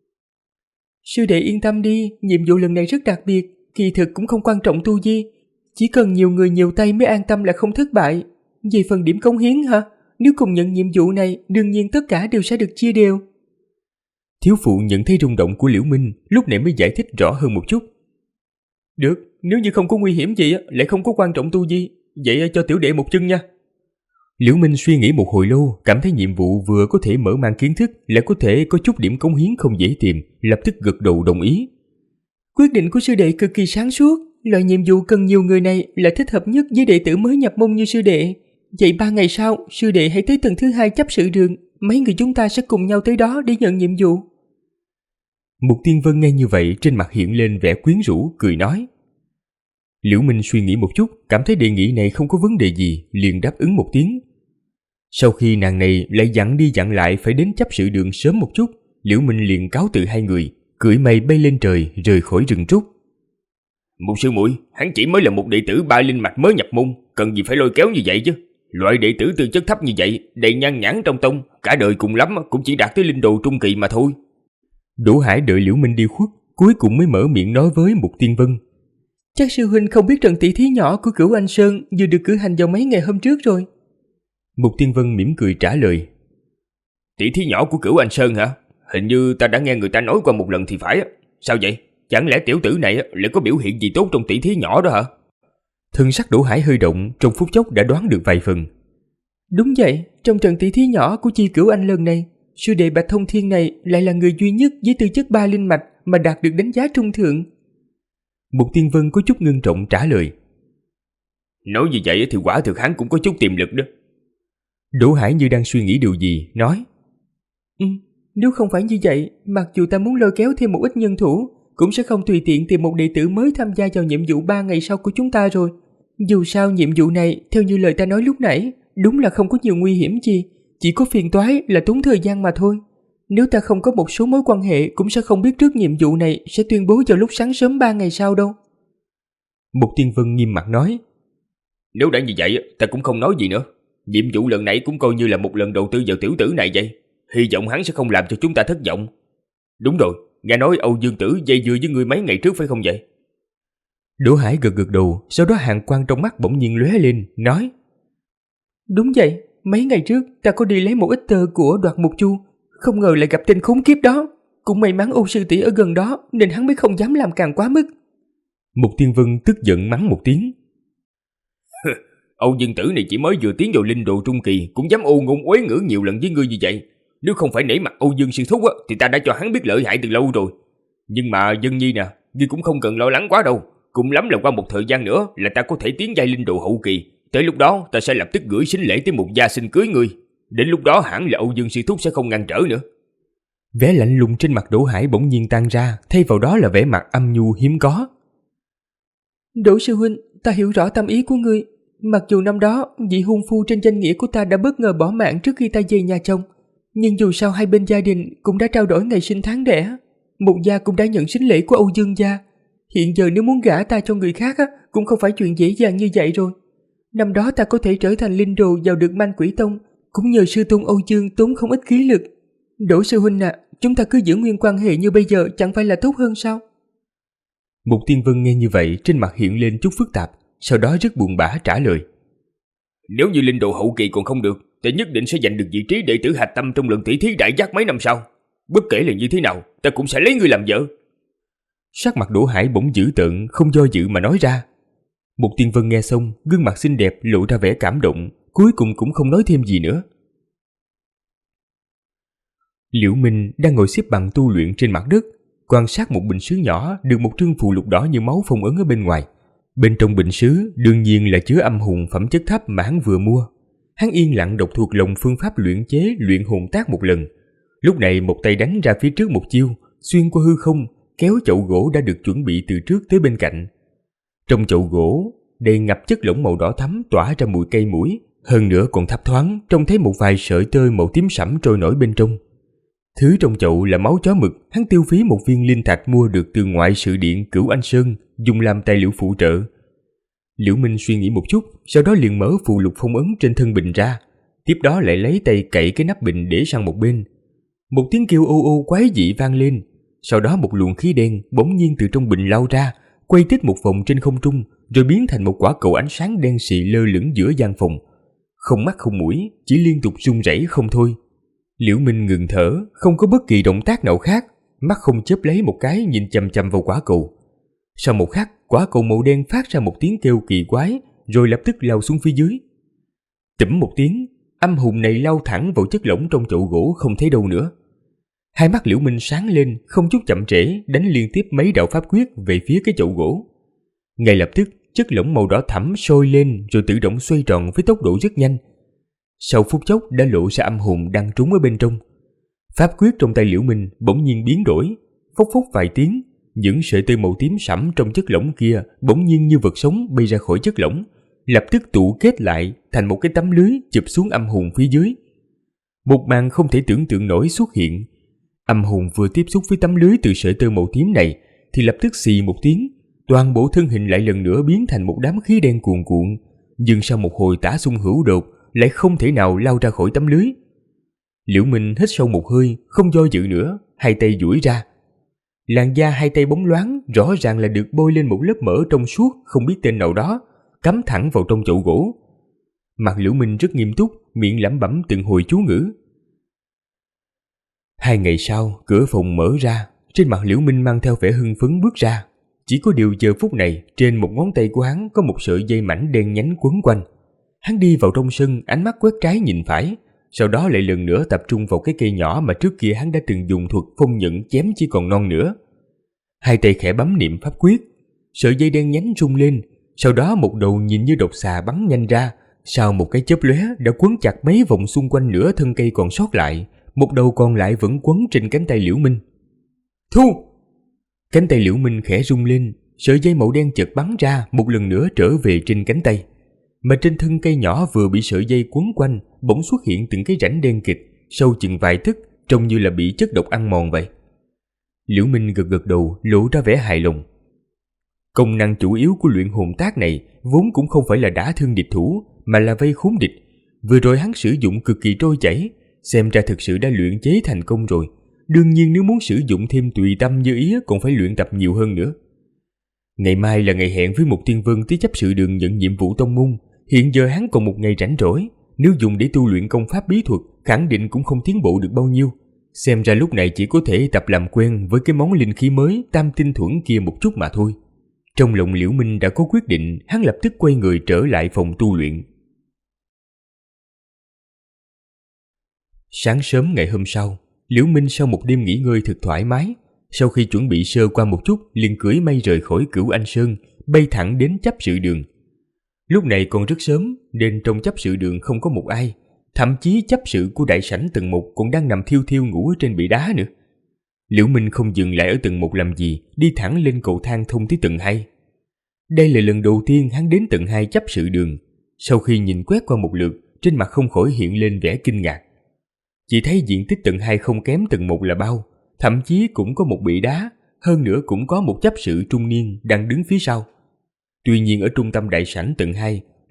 Sư đệ yên tâm đi, nhiệm vụ lần này rất đặc biệt, kỳ thực cũng không quan trọng tu vi, chỉ cần nhiều người nhiều tay mới an tâm là không thất bại. Về phần điểm cống hiến hả? Nếu cùng nhận nhiệm vụ này, đương nhiên tất cả đều sẽ được chia đều. Thiếu phụ nhận thấy rung động của Liễu Minh, lúc này mới giải thích rõ hơn một chút. Được, nếu như không có nguy hiểm gì lại không có quan trọng tu vi, vậy cho tiểu đệ một chân nha. Liễu Minh suy nghĩ một hồi lâu, cảm thấy nhiệm vụ vừa có thể mở mang kiến thức, lại có thể có chút điểm cống hiến không dễ tìm, lập tức gật đầu đồng ý. Quyết định của sư đệ cực kỳ sáng suốt, loại nhiệm vụ cần nhiều người này là thích hợp nhất với đệ tử mới nhập môn như sư đệ. Vậy 3 ngày sau, sư đệ hãy tới tầng thứ 2 chấp sự đường, mấy người chúng ta sẽ cùng nhau tới đó để nhận nhiệm vụ. Mục Tiên Vân nghe như vậy, trên mặt hiện lên vẻ quyến rũ, cười nói. Liễu Minh suy nghĩ một chút, cảm thấy đề nghị này không có vấn đề gì, liền đáp ứng một tiếng. Sau khi nàng này lại dặn đi dặn lại phải đến chấp sự đường sớm một chút, Liễu Minh liền cáo từ 2 người, cưỡi mây bay lên trời, rời khỏi rừng trúc. Một sư muội, hắn chỉ mới là một đệ tử 3 linh mạch mới nhập môn, cần gì phải lôi kéo như vậy chứ? Loại đệ tử tư chất thấp như vậy, đầy nhan nhãn trong tông, cả đời cùng lắm cũng chỉ đạt tới linh đồ trung kỳ mà thôi. Đỗ Hải đợi Liễu Minh đi khuất, cuối cùng mới mở miệng nói với Mục Tiên Vân. Chắc sư huynh không biết trận tỷ thí nhỏ của Cửu Anh Sơn vừa được cử hành vào mấy ngày hôm trước rồi. Mục Tiên Vân mỉm cười trả lời. Tỷ thí nhỏ của Cửu Anh Sơn hả? Hình như ta đã nghe người ta nói qua một lần thì phải. Sao vậy? Chẳng lẽ tiểu tử này lại có biểu hiện gì tốt trong tỷ thí nhỏ đó hả? Thân sắc Đỗ Hải hơi động, trong phút chốc đã đoán được vài phần. Đúng vậy, trong trận tỷ thí nhỏ của chi Cửu Anh lần này, sư đệ Bạch Thông Thiên này lại là người duy nhất với tư chất 3 linh mạch mà đạt được đánh giá trung thượng. Mục Tiên Vân có chút ngưng trọng trả lời. Nói như vậy thì quả thực hắn cũng có chút tiềm lực đó. Đỗ Hải như đang suy nghĩ điều gì, nói. Nếu không phải như vậy, mặc dù ta muốn lôi kéo thêm một ít nhân thủ, cũng sẽ không tùy tiện tìm một đệ tử mới tham gia vào nhiệm vụ 3 ngày sau của chúng ta rồi. Dù sao nhiệm vụ này, theo như lời ta nói lúc nãy, đúng là không có nhiều nguy hiểm gì, chỉ có phiền toái là tốn thời gian mà thôi. Nếu ta không có một số mối quan hệ, cũng sẽ không biết trước nhiệm vụ này sẽ tuyên bố vào lúc sáng sớm 3 ngày sau đâu. Mục Tiên Vân nghiêm mặt nói. Nếu đã như vậy, ta cũng không nói gì nữa. Nhiệm vụ lần này cũng coi như là một lần đầu tư vào tiểu tử này vậy. Hy vọng hắn sẽ không làm cho chúng ta thất vọng. Đúng rồi, nghe nói Âu Dương Tử dây dưa với ngươi mấy ngày trước phải không vậy? Đỗ Hải gật gật đầu, sau đó hàn quang trong mắt bỗng nhiên lóe lên, nói. Đúng vậy, mấy ngày trước ta có đi lấy một ít tơ của Đoạt Mục Chu, không ngờ lại gặp tên khốn kiếp đó. Cũng may mắn Âu sư tỷ ở gần đó nên hắn mới không dám làm càng quá mức. Mục Tiên Vân tức giận mắng một tiếng. Âu Dương Tử này chỉ mới vừa tiến vào linh đồ trung kỳ cũng dám ô ngôn uế ngữ nhiều lần với ngươi như vậy. Nếu không phải nể mặt Âu Dương sư thúc thì ta đã cho hắn biết lợi hại từ lâu rồi. Nhưng mà Dân Nhi nè, ngươi cũng không cần lo lắng quá đâu. Cùng lắm là qua một thời gian nữa là ta có thể tiến giai linh đồ hậu kỳ. Tới lúc đó ta sẽ lập tức gửi sính lễ tới một gia xin cưới ngươi. Đến lúc đó hẳn là Âu Dương sư thúc sẽ không ngăn trở nữa. Vẻ lạnh lùng trên mặt Đỗ Hải bỗng nhiên tan ra, thay vào đó là vẻ mặt âm nhu hiếm có. Đỗ sư huynh, ta hiểu rõ tâm ý của ngươi. Mặc dù năm đó vị hôn phu trên danh nghĩa của ta đã bất ngờ bỏ mạng trước khi ta về nhà chồng, nhưng dù sao hai bên gia đình cũng đã trao đổi ngày sinh tháng đẻ. Một gia cũng đã nhận sính lễ của Âu Dương gia. Hiện giờ nếu muốn gả ta cho người khác cũng không phải chuyện dễ dàng như vậy rồi. Năm đó ta có thể trở thành linh đồ vào được Man Quỷ Tông, cũng nhờ sư tôn Âu Dương tốn không ít khí lực. Đỗ sư huynh à, chúng ta cứ giữ nguyên quan hệ như bây giờ chẳng phải là tốt hơn sao? Mục Tiên Vân nghe như vậy, trên mặt hiện lên chút phức tạp, sau đó rất buồn bã trả lời. Nếu như linh đồ hậu kỳ còn không được, ta nhất định sẽ giành được vị trí đệ tử hạch tâm trong lần tỷ thí đại giác mấy năm sau. Bất kể là như thế nào, ta cũng sẽ lấy ngươi làm vợ. Sắc mặt Đỗ Hải bỗng dữ tợn, không do dự mà nói ra. Mục Tiên Vân nghe xong, gương mặt xinh đẹp lộ ra vẻ cảm động, cuối cùng cũng không nói thêm gì nữa. Liễu Minh đang ngồi xếp bằng tu luyện trên mặt đất, quan sát một bình sứ nhỏ được một trương phù lục đỏ như máu phong ấn ở bên ngoài. Bên trong bình sứ đương nhiên là chứa âm hồn phẩm chất thấp mà hắn vừa mua. Hắn yên lặng đọc thuộc lòng phương pháp luyện chế luyện hồn tác một lần. Lúc này một tay đánh ra phía trước một chiêu, xuyên qua hư không, kéo chậu gỗ đã được chuẩn bị từ trước tới bên cạnh. Trong chậu gỗ đầy ngập chất lỏng màu đỏ thắm tỏa ra mùi cây mũi, hơn nữa còn thấp thoáng trông thấy một vài sợi tơ màu tím sẫm trôi nổi bên trong. Thứ trong chậu là máu chó mực, hắn tiêu phí một viên linh thạch mua được từ ngoại sự điện Cửu Anh Sơn, dùng làm tài liệu phụ trợ. Liễu Minh suy nghĩ một chút, sau đó liền mở phù lục phong ấn trên thân bình ra, tiếp đó lại lấy tay cậy cái nắp bình để sang một bên. Một tiếng kêu ô ô quái dị vang lên, sau đó một luồng khí đen bỗng nhiên từ trong bình lao ra, quay tít một vòng trên không trung, rồi biến thành một quả cầu ánh sáng đen xì lơ lửng giữa gian phòng. Không mắt không mũi, chỉ liên tục run rẩy không thôi. Liễu Minh ngừng thở, không có bất kỳ động tác nào khác, mắt không chớp lấy một cái nhìn chằm chằm vào quả cầu. Sau một khắc, quả cầu màu đen phát ra một tiếng kêu kỳ quái, rồi lập tức lao xuống phía dưới. Tẩm một tiếng, âm hồn này lao thẳng vào chất lỏng trong chậu gỗ không thấy đâu nữa. Hai mắt Liễu Minh sáng lên, không chút chậm trễ, đánh liên tiếp mấy đạo pháp quyết về phía cái chậu gỗ. Ngay lập tức, chất lỏng màu đỏ thẫm sôi lên rồi tự động xoay tròn với tốc độ rất nhanh. Sau phút chốc đã lộ ra âm hồn đang trúng ở bên trong. Pháp quyết trong tay Liễu Minh bỗng nhiên biến đổi, phốc phốc vài tiếng, những sợi tơ màu tím sẫm trong chất lỏng kia bỗng nhiên như vật sống bay ra khỏi chất lỏng, lập tức tụ kết lại thành một cái tấm lưới chụp xuống âm hồn phía dưới. Một màn không thể tưởng tượng nổi xuất hiện. Âm hồn vừa tiếp xúc với tấm lưới từ sợi tơ màu tím này thì lập tức xì một tiếng, toàn bộ thân hình lại lần nữa biến thành một đám khí đen cuồn cuộn, nhưng sau một hồi tả xung hữu đột lại không thể nào lao ra khỏi tấm lưới. Liễu Minh hít sâu một hơi, không do dự nữa, hai tay duỗi ra. Làn da hai tay bóng loáng, rõ ràng là được bôi lên một lớp mỡ trong suốt không biết tên nào đó, cắm thẳng vào trong chậu gỗ. Mặt Liễu Minh rất nghiêm túc, miệng lẩm bẩm từng hồi chú ngữ. 2 ngày sau, cửa phòng mở ra, trên mặt Liễu Minh mang theo vẻ hưng phấn bước ra. Chỉ có điều giờ phút này, trên một ngón tay của hắn có một sợi dây mảnh đen nhánh quấn quanh. Hắn đi vào trong sân, ánh mắt quét trái nhìn phải, sau đó lại lần nữa tập trung vào cái cây nhỏ mà trước kia hắn đã từng dùng thuật phong nhận chém chỉ còn non nữa. Hai tay khẽ bấm niệm pháp quyết, sợi dây đen nhánh rung lên, sau đó một đầu nhìn như độc xà bắn nhanh ra, sau một cái chớp lóe đã quấn chặt mấy vòng xung quanh nửa thân cây còn sót lại, một đầu còn lại vẫn quấn trên cánh tay Liễu Minh. Thu! Cánh tay Liễu Minh khẽ rung lên, sợi dây màu đen chợt bắn ra một lần nữa trở về trên cánh tay. Mà trên thân cây nhỏ vừa bị sợi dây quấn quanh bỗng xuất hiện từng cái rãnh đen kịt, sâu chừng vài tấc, trông như là bị chất độc ăn mòn vậy. Liễu Minh gật gật đầu, lộ ra vẻ hài lòng. Công năng chủ yếu của luyện hồn tác này vốn cũng không phải là đả thương địch thủ, mà là vây khốn địch. Vừa rồi hắn sử dụng cực kỳ trôi chảy, xem ra thực sự đã luyện chế thành công rồi. Đương nhiên nếu muốn sử dụng thêm tùy tâm như ý còn phải luyện tập nhiều hơn nữa. Ngày mai là ngày hẹn với Mục Tiên Vân tới chấp sự đường nhận nhiệm vụ tông môn. Hiện giờ hắn còn một ngày rảnh rỗi, nếu dùng để tu luyện công pháp bí thuật khẳng định cũng không tiến bộ được bao nhiêu. Xem ra lúc này chỉ có thể tập làm quen với cái món linh khí mới tam tinh thuẫn kia một chút mà thôi. Trong lòng Liễu Minh đã có quyết định, hắn lập tức quay người trở lại phòng tu luyện. Sáng sớm ngày hôm sau, Liễu Minh sau một đêm nghỉ ngơi thật thoải mái, sau khi chuẩn bị sơ qua một chút liền cưỡi mây rời khỏi Cửu Anh Sơn, bay thẳng đến chấp sự đường. Lúc này còn rất sớm nên trong chấp sự đường không có một ai, thậm chí chấp sự của đại sảnh tầng 1 còn đang nằm thiêu thiêu ngủ ở trên bệ đá nữa. Liễu Minh không dừng lại ở tầng 1 làm gì, đi thẳng lên cầu thang thông tới tầng 2. Đây là lần đầu tiên hắn đến tầng 2 chấp sự đường. Sau khi nhìn quét qua một lượt, trên mặt không khỏi hiện lên vẻ kinh ngạc. Chỉ thấy diện tích tầng 2 không kém tầng 1 là bao, thậm chí cũng có một bệ đá, hơn nữa cũng có một chấp sự trung niên đang đứng phía sau. Tuy nhiên ở trung tâm đại sảnh tầng 2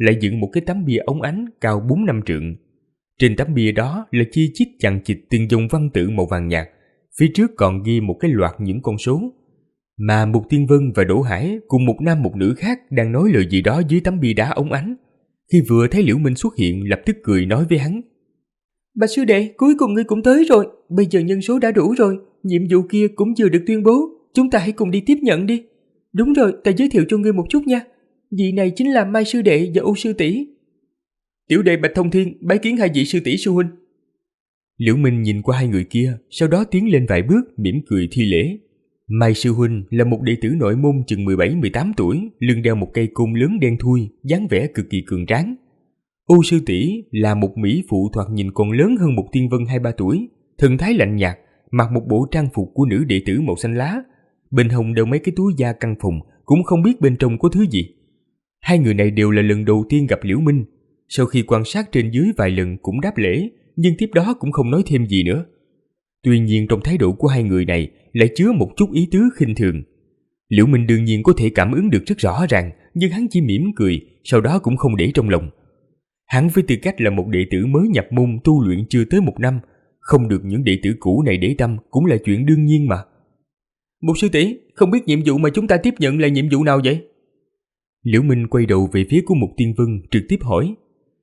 lại dựng một cái tấm bia óng ánh cao 4-5 trượng. Trên tấm bia đó là chi chít chằng chịt từng dòng văn tự màu vàng nhạt, phía trước còn ghi một cái loạt những con số. Mà Mục Tiên Vân và Đỗ Hải cùng một nam một nữ khác đang nói lời gì đó dưới tấm bia đá óng ánh. Khi vừa thấy Liễu Minh xuất hiện, lập tức cười nói với hắn: Bạch sư đệ, cuối cùng ngươi cũng tới rồi. Bây giờ nhân số đã đủ rồi, nhiệm vụ kia cũng vừa được tuyên bố, chúng ta hãy cùng đi tiếp nhận đi. Đúng rồi, ta giới thiệu cho ngươi một chút nha. Vị này chính là Mai sư đệ và U sư tỷ. Tiểu đệ Bạch Thông Thiên bái kiến hai vị sư tỷ sư huynh. Liễu Minh nhìn qua hai người kia, sau đó tiến lên vài bước, mỉm cười thi lễ. Mai sư huynh là một đệ tử nội môn chừng 17-18 tuổi, lưng đeo một cây côn lớn đen thui, dáng vẻ cực kỳ cường tráng. U sư tỷ là một mỹ phụ thoạt nhìn còn lớn hơn Mục Tiên Vân 2-3 tuổi, thần thái lạnh nhạt, mặc một bộ trang phục của nữ đệ tử màu xanh lá, bên hông đeo mấy cái túi da căng phồng, cũng không biết bên trong có thứ gì. Hai người này đều là lần đầu tiên gặp Liễu Minh. Sau khi quan sát trên dưới vài lần cũng đáp lễ, nhưng tiếp đó cũng không nói thêm gì nữa. Tuy nhiên trong thái độ của hai người này lại chứa một chút ý tứ khinh thường. Liễu Minh đương nhiên có thể cảm ứng được rất rõ ràng, nhưng hắn chỉ mỉm cười, sau đó cũng không để trong lòng. Hắn với tư cách là một đệ tử mới nhập môn tu luyện chưa tới 1 năm, không được những đệ tử cũ này để tâm cũng là chuyện đương nhiên mà. Một sư tỷ, không biết nhiệm vụ mà chúng ta tiếp nhận là nhiệm vụ nào vậy? Liễu Minh quay đầu về phía của Mục Tiên Vân, trực tiếp hỏi.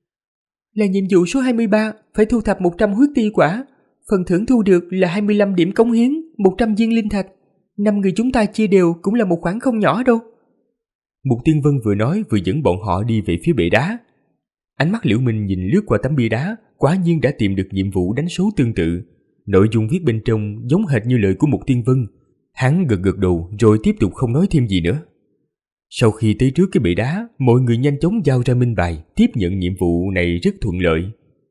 Là nhiệm vụ số 23, phải thu thập 100 huyết ti quả. Phần thưởng thu được là 25 điểm cống hiến, 100 viên linh thạch. 5 người chúng ta chia đều cũng là một khoản không nhỏ đâu. Mục Tiên Vân vừa nói vừa dẫn bọn họ đi về phía bệ đá. Ánh mắt Liễu Minh nhìn lướt qua tấm bia đá, quả nhiên đã tìm được nhiệm vụ đánh số tương tự. Nội dung viết bên trong giống hệt như lời của Mục Tiên Vân. Hắn gật gật đầu rồi tiếp tục không nói thêm gì nữa. Sau khi tới trước cái bệ đá, mọi người nhanh chóng giao ra minh bài, tiếp nhận nhiệm vụ này rất thuận lợi.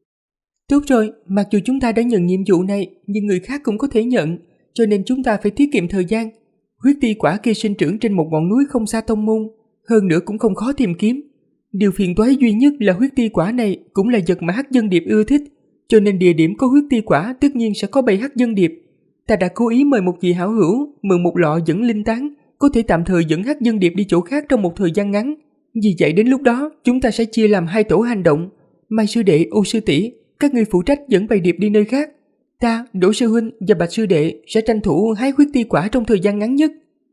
Tốt rồi, mặc dù chúng ta đã nhận nhiệm vụ này, nhưng người khác cũng có thể nhận, cho nên chúng ta phải tiết kiệm thời gian. Huyết ti quả kia sinh trưởng trên một ngọn núi không xa tông môn, hơn nữa cũng không khó tìm kiếm. Điều phiền toái duy nhất là huyết ti quả này cũng là vật mà hắc dân điệp ưa thích, cho nên địa điểm có huyết ti quả tất nhiên sẽ có bầy hắc dân điệp. Ta đã cố ý mời một vị hảo hữu, mượn một lọ dẫn linh tán, có thể tạm thời dẫn hắc dân điệp đi chỗ khác trong một thời gian ngắn. Vì vậy đến lúc đó, chúng ta sẽ chia làm 2 tổ hành động. Mai sư đệ, U sư tỷ, các ngươi phụ trách dẫn bầy điệp đi nơi khác. Ta, Đỗ sư huynh và Bạch sư đệ sẽ tranh thủ hái huyết ti quả trong thời gian ngắn nhất.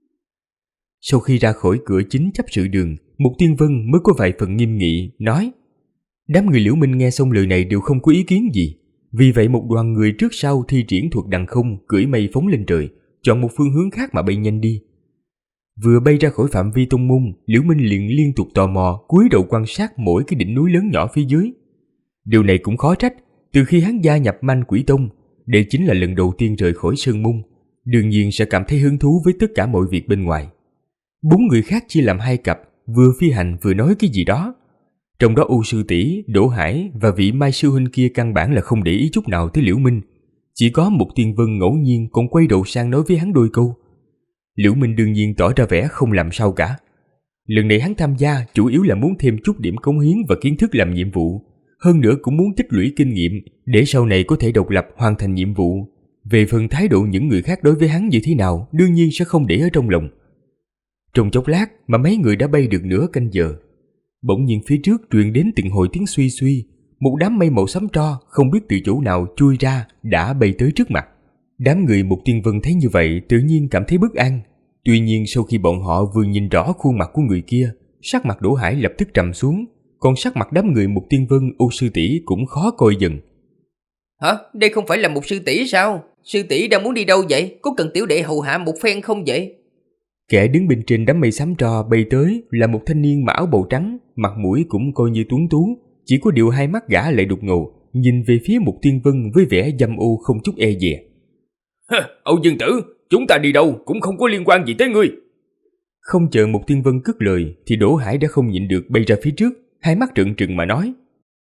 Sau khi ra khỏi cửa chính chấp sự đường, Mục Tiên Vân mới có vài phần nghiêm nghị, nói. Đám người Liễu Minh nghe xong lời này đều không có ý kiến gì. Vì vậy một đoàn người trước sau thi triển thuật đằng không, cưỡi mây phóng lên trời, chọn một phương hướng khác mà bay nhanh đi. Vừa bay ra khỏi phạm vi tông môn, Liễu Minh liền liên tục tò mò cúi đầu quan sát mỗi cái đỉnh núi lớn nhỏ phía dưới. Điều này cũng khó trách, từ khi hắn gia nhập Manh Quỷ Tông, đây chính là lần đầu tiên rời khỏi sơn môn, đương nhiên sẽ cảm thấy hứng thú với tất cả mọi việc bên ngoài. 4 người khác chia làm 2 cặp, vừa phi hành vừa nói cái gì đó. Trong đó U sư tỷ, Đỗ Hải và vị Mai sư huynh kia căn bản là không để ý chút nào tới Liễu Minh, chỉ có Mục Tiên Vân ngẫu nhiên còn quay đầu sang nói với hắn đôi câu. Liễu Minh đương nhiên tỏ ra vẻ không làm sao cả. Lần này hắn tham gia chủ yếu là muốn thêm chút điểm cống hiến và kiến thức làm nhiệm vụ, hơn nữa cũng muốn tích lũy kinh nghiệm để sau này có thể độc lập hoàn thành nhiệm vụ. Về phần thái độ những người khác đối với hắn như thế nào, đương nhiên sẽ không để ở trong lòng. Trong chốc lát mà mấy người đã bay được nửa canh giờ, bỗng nhiên phía trước truyền đến từng hồi tiếng suy suy, một đám mây màu xám tro không biết từ chỗ nào chui ra đã bay tới trước mặt. Đám người Mục Tiên Vân thấy như vậy tự nhiên cảm thấy bất an. Tuy nhiên sau khi bọn họ vừa nhìn rõ khuôn mặt của người kia, sắc mặt Đỗ Hải lập tức trầm xuống, còn sắc mặt đám người Mục Tiên Vân, U sư tỷ cũng khó coi dần. Hả? Đây không phải là Mục sư tỷ sao? Sư tỷ đang muốn đi đâu vậy? Có cần tiểu đệ hầu hạ một phen không vậy? Kẻ đứng bên trên đám mây xám tro bay tới là một thanh niên mặc áo bầu trắng, mặt mũi cũng coi như tuấn tú, chỉ có điều hai mắt gã lại đục ngầu, nhìn về phía Mục Tiên Vân với vẻ dâm ô không chút e dè. Âu Dương Tử, chúng ta đi đâu cũng không có liên quan gì tới ngươi. Không chờ Mục Tiên Vân cất lời thì Đỗ Hải đã không nhịn được bay ra phía trước, hai mắt trợn trừng mà nói.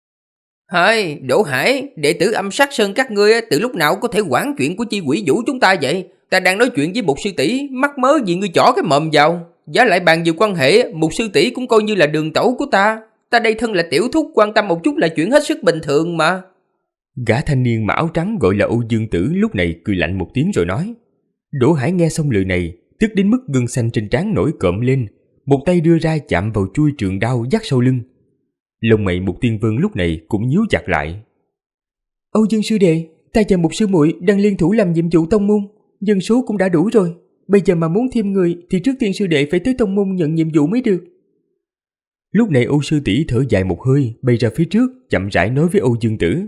Hai, Đỗ Hải, đệ tử Âm Sát Sơn các ngươi từ lúc nào có thể quản chuyện của chi quỷ vũ chúng ta vậy? Ta đang nói chuyện với một sư tỷ, mắc mớ gì ngươi chỏ cái mồm vào. Giá lại bàn về quan hệ, một sư tỷ cũng coi như là đường tẩu của ta. Ta đây thân là tiểu thúc, quan tâm một chút là chuyện hết sức bình thường mà. Gã thanh niên mặc áo trắng gọi là Âu Dương Tử lúc này cười lạnh một tiếng rồi nói. Đỗ Hải nghe xong lời này, tức đến mức gân xanh trên trán nổi cộm lên, một tay đưa ra chạm vào chuôi trường đao dắt sau lưng. Lông mày Mục Tiên Vân lúc này cũng nhíu chặt lại. Âu Dương sư đệ, ta và một sư muội đang liên thủ làm nhiệm vụ tông môn, dân số cũng đã đủ rồi. Bây giờ mà muốn thêm người thì trước tiên sư đệ phải tới tông môn nhận nhiệm vụ mới được. Lúc này Âu sư tỷ thở dài một hơi, bay ra phía trước, chậm rãi nói với Âu Dương Tử.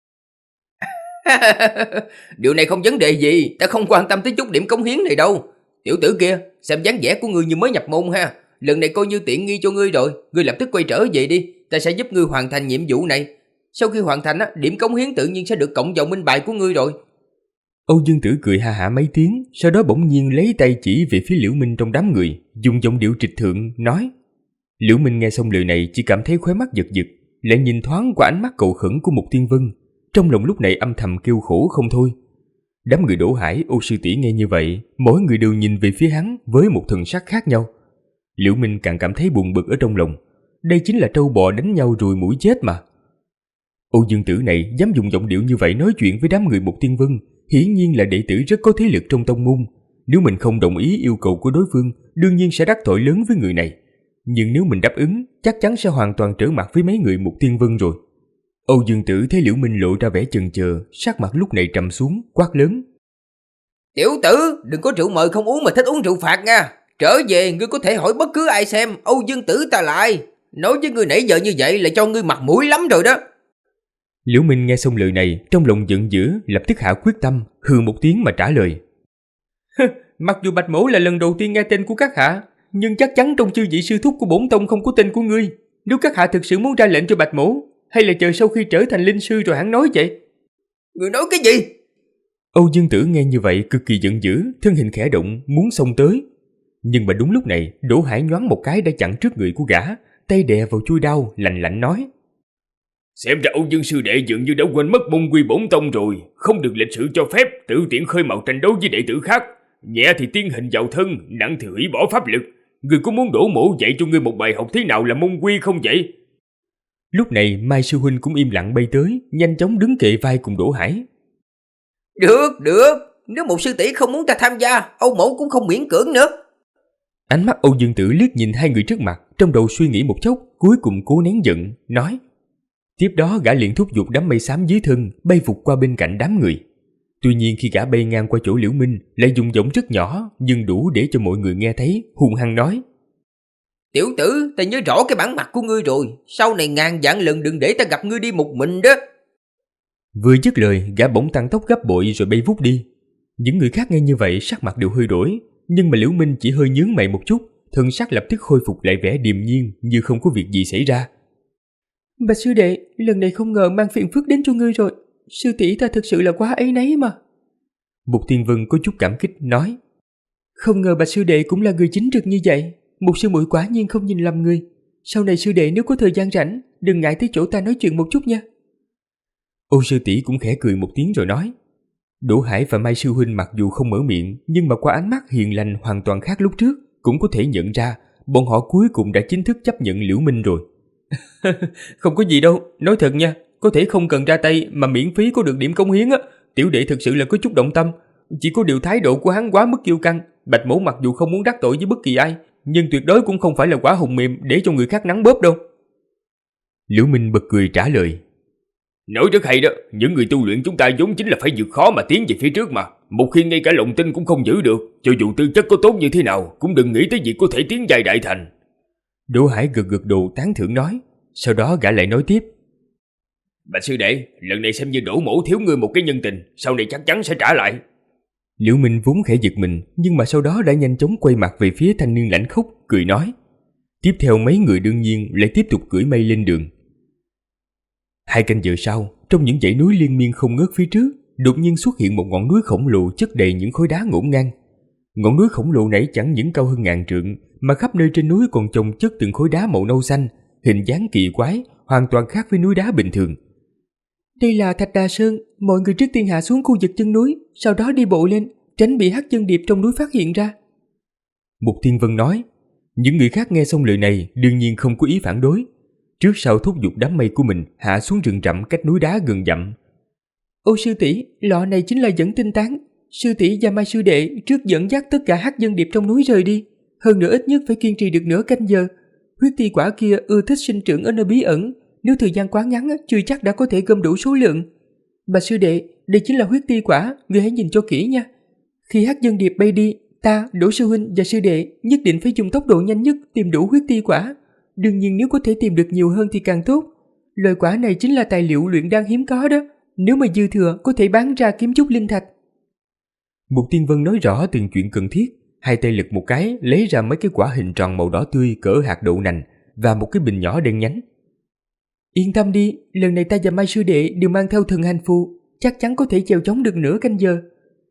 Điều này không vấn đề gì, ta không quan tâm tới chút điểm cống hiến này đâu. Tiểu tử kia, xem dáng vẻ của ngươi như mới nhập môn ha. Lần này coi như tiện nghi cho ngươi rồi, ngươi lập tức quay trở về đi, ta sẽ giúp ngươi hoàn thành nhiệm vụ này. Sau khi hoàn thành, điểm cống hiến tự nhiên sẽ được cộng vào minh bài của ngươi rồi. Âu Dương Tử cười ha hả mấy tiếng, sau đó bỗng nhiên lấy tay chỉ về phía Liễu Minh trong đám người, dùng giọng điệu trịch thượng nói. Liễu Minh nghe xong lời này chỉ cảm thấy khóe mắt giật giật, lại nhìn thoáng qua ánh mắt cầu khẩn của Mục Tiên Vân, trong lòng lúc này âm thầm kêu khổ không thôi. Đám người Đỗ Hải, Âu sư tỷ nghe như vậy, mỗi người đều nhìn về phía hắn với một thần sắc khác nhau. Liễu Minh càng cảm thấy buồn bực ở trong lòng, đây chính là trâu bò đánh nhau rồi mũi chết mà. Âu Dương Tử này dám dùng giọng điệu như vậy nói chuyện với đám người Mục Tiên Vân, hiển nhiên là đệ tử rất có thế lực trong tông môn. Nếu mình không đồng ý yêu cầu của đối phương, đương nhiên sẽ đắc tội lớn với người này. Nhưng nếu mình đáp ứng, chắc chắn sẽ hoàn toàn trở mặt với mấy người Mục Tiên Vân rồi. Âu Dương Tử thấy Liễu Minh lộ ra vẻ chần chờ, sắc mặt lúc này trầm xuống, quát lớn. Tiểu tử, đừng có rượu mời không uống mà thích uống rượu phạt nha. Trở về ngươi có thể hỏi bất cứ ai xem, Âu Dương Tử ta lại. Nói với ngươi nãy giờ như vậy là cho ngươi mặt mũi lắm rồi đó. Liễu Minh nghe xong lời này, trong lòng giận dữ, lập tức hạ quyết tâm, hừ một tiếng mà trả lời. Mặc dù Bạch Mỗ là lần đầu tiên nghe tên của các hạ, nhưng chắc chắn trong chư vị sư thúc của bổn tông không có tên của ngươi. Nếu các hạ thực sự muốn ra lệnh cho Bạch Mỗ, hay là chờ sau khi trở thành linh sư rồi hẳn nói vậy? Ngươi nói cái gì? Âu Dương Tử nghe như vậy cực kỳ giận dữ, thân hình khẽ động muốn xông tới. Nhưng mà đúng lúc này, Đỗ Hải nhoáng một cái đã chặn trước người của gã, tay đè vào chui đao, lạnh lạnh nói. Xem ra Âu Dương sư đệ dường như đã quên mất môn quy bổn tông rồi, không được lịch sự cho phép tự tiện khơi mào tranh đấu với đệ tử khác. Nhẹ thì tiên hình vào thân, nặng thì hủy bỏ pháp lực. Ngươi có muốn Đỗ mỗ dạy cho ngươi một bài học thế nào là môn quy không vậy? Lúc này Mai sư huynh cũng im lặng bay tới, nhanh chóng đứng kề vai cùng Đỗ Hải. Được, nếu một sư tỷ không muốn ta tham gia, Âu mỗ cũng không miễn cưỡng nữa. Ánh mắt Âu Dương Tử liếc nhìn hai người trước mặt, trong đầu suy nghĩ một chốc, cuối cùng cố nén giận, nói. Tiếp đó gã liền thúc giục đám mây xám dưới thân bay vụt qua bên cạnh đám người. Tuy nhiên khi gã bay ngang qua chỗ Liễu Minh, lại dùng giọng rất nhỏ nhưng đủ để cho mọi người nghe thấy, hung hăng nói. Tiểu tử, ta nhớ rõ cái bản mặt của ngươi rồi, sau này ngàn vạn lần đừng để ta gặp ngươi đi một mình đó. Vừa dứt lời, gã bỗng tăng tốc gấp bội rồi bay vút đi. Những người khác nghe như vậy sắc mặt đều hơi đổi, nhưng mà Liễu Minh chỉ hơi nhướng mày một chút, thân sắc lập tức khôi phục lại vẻ điềm nhiên như không có việc gì xảy ra. Bạch sư đệ, lần này không ngờ mang phiền phức đến cho ngươi rồi. Sư tỷ ta thực sự là quá áy náy mà. Mục Tiên Vân có chút cảm kích nói. Không ngờ Bạch sư đệ cũng là người chính trực như vậy. Một sư muội quả nhiên không nhìn lầm người. Sau này sư đệ nếu có thời gian rảnh, đừng ngại tới chỗ ta nói chuyện một chút nha. Âu sư tỷ cũng khẽ cười một tiếng rồi nói. Đỗ Hải và Mai sư huynh mặc dù không mở miệng, nhưng mà qua ánh mắt hiền lành hoàn toàn khác lúc trước, cũng có thể nhận ra bọn họ cuối cùng đã chính thức chấp nhận Liễu Minh rồi. Không có gì đâu, nói thật nha, có thể không cần ra tay mà miễn phí có được điểm cống hiến á, tiểu đệ thực sự là có chút động tâm. Chỉ có điều thái độ của hắn quá mức kiêu căng, Bạch Mỗ mặc dù không muốn đắc tội với bất kỳ ai, nhưng tuyệt đối cũng không phải là quả hùng mềm để cho người khác nắn bóp đâu. Liễu Minh bật cười trả lời. Nói rất hay đó, những người tu luyện chúng ta vốn chính là phải vượt khó mà tiến về phía trước mà. Một khi ngay cả lòng tin cũng không giữ được, cho dù tư chất có tốt như thế nào, cũng đừng nghĩ tới việc có thể tiến giai đại thành. Đỗ Hải gật gật đầu tán thưởng nói, sau đó gã lại nói tiếp. Bạch sư đệ, lần này xem như Đỗ mỗ thiếu ngươi một cái nhân tình, sau này chắc chắn sẽ trả lại. Liễu Minh vốn khẽ giật mình, nhưng mà sau đó đã nhanh chóng quay mặt về phía thanh niên lãnh khốc, cười nói. Tiếp theo mấy người đương nhiên lại tiếp tục cưỡi mây lên đường. 2 canh giờ sau, trong những dãy núi liên miên không ngớt phía trước, đột nhiên xuất hiện một ngọn núi khổng lồ chất đầy những khối đá ngổn ngang. Ngọn núi khổng lồ này chẳng những cao hơn ngàn trượng, mà khắp nơi trên núi còn chồng chất từng khối đá màu nâu xanh, hình dáng kỳ quái, hoàn toàn khác với núi đá bình thường. Đây là Thạch Đà Sơn, mọi người trước tiên hạ xuống khu vực chân núi, sau đó đi bộ lên, tránh bị hắc chân điệp trong núi phát hiện ra. Mục Tiên Vân nói. Những người khác nghe xong lời này đương nhiên không có ý phản đối, trước sau thúc giục đám mây của mình hạ xuống rừng rậm cách núi đá gần dặm. Ô sư tỷ, lọ này chính là dẫn tinh tán. Sư tỷ và Mai sư đệ trước dẫn dắt tất cả hắc dân điệp trong núi rời đi, hơn nữa ít nhất phải kiên trì được nửa canh giờ. Huyết ti quả kia ưa thích sinh trưởng ở nơi bí ẩn, nếu thời gian quá ngắn chưa chắc đã có thể gom đủ số lượng. Bà sư đệ, đây chính là huyết ti quả, người hãy nhìn cho kỹ nha. Khi hắc dân điệp bay đi, ta, Đỗ sư huynh và sư đệ nhất định phải dùng tốc độ nhanh nhất tìm đủ huyết ti quả. Đương nhiên nếu có thể tìm được nhiều hơn thì càng tốt. Loại quả này chính là tài liệu luyện đan hiếm có đó. Nếu mà dư thừa có thể bán ra kiếm chút linh thạch. Mục Tiên Vân nói rõ từng chuyện cần thiết. Hai tay lật một cái lấy ra mấy cái quả hình tròn màu đỏ tươi cỡ hạt đậu nành và một cái bình nhỏ đen nhánh. Yên tâm đi, lần này ta và Mai sư đệ đều mang theo thần hành phù, chắc chắn có thể chèo chống được nửa canh giờ.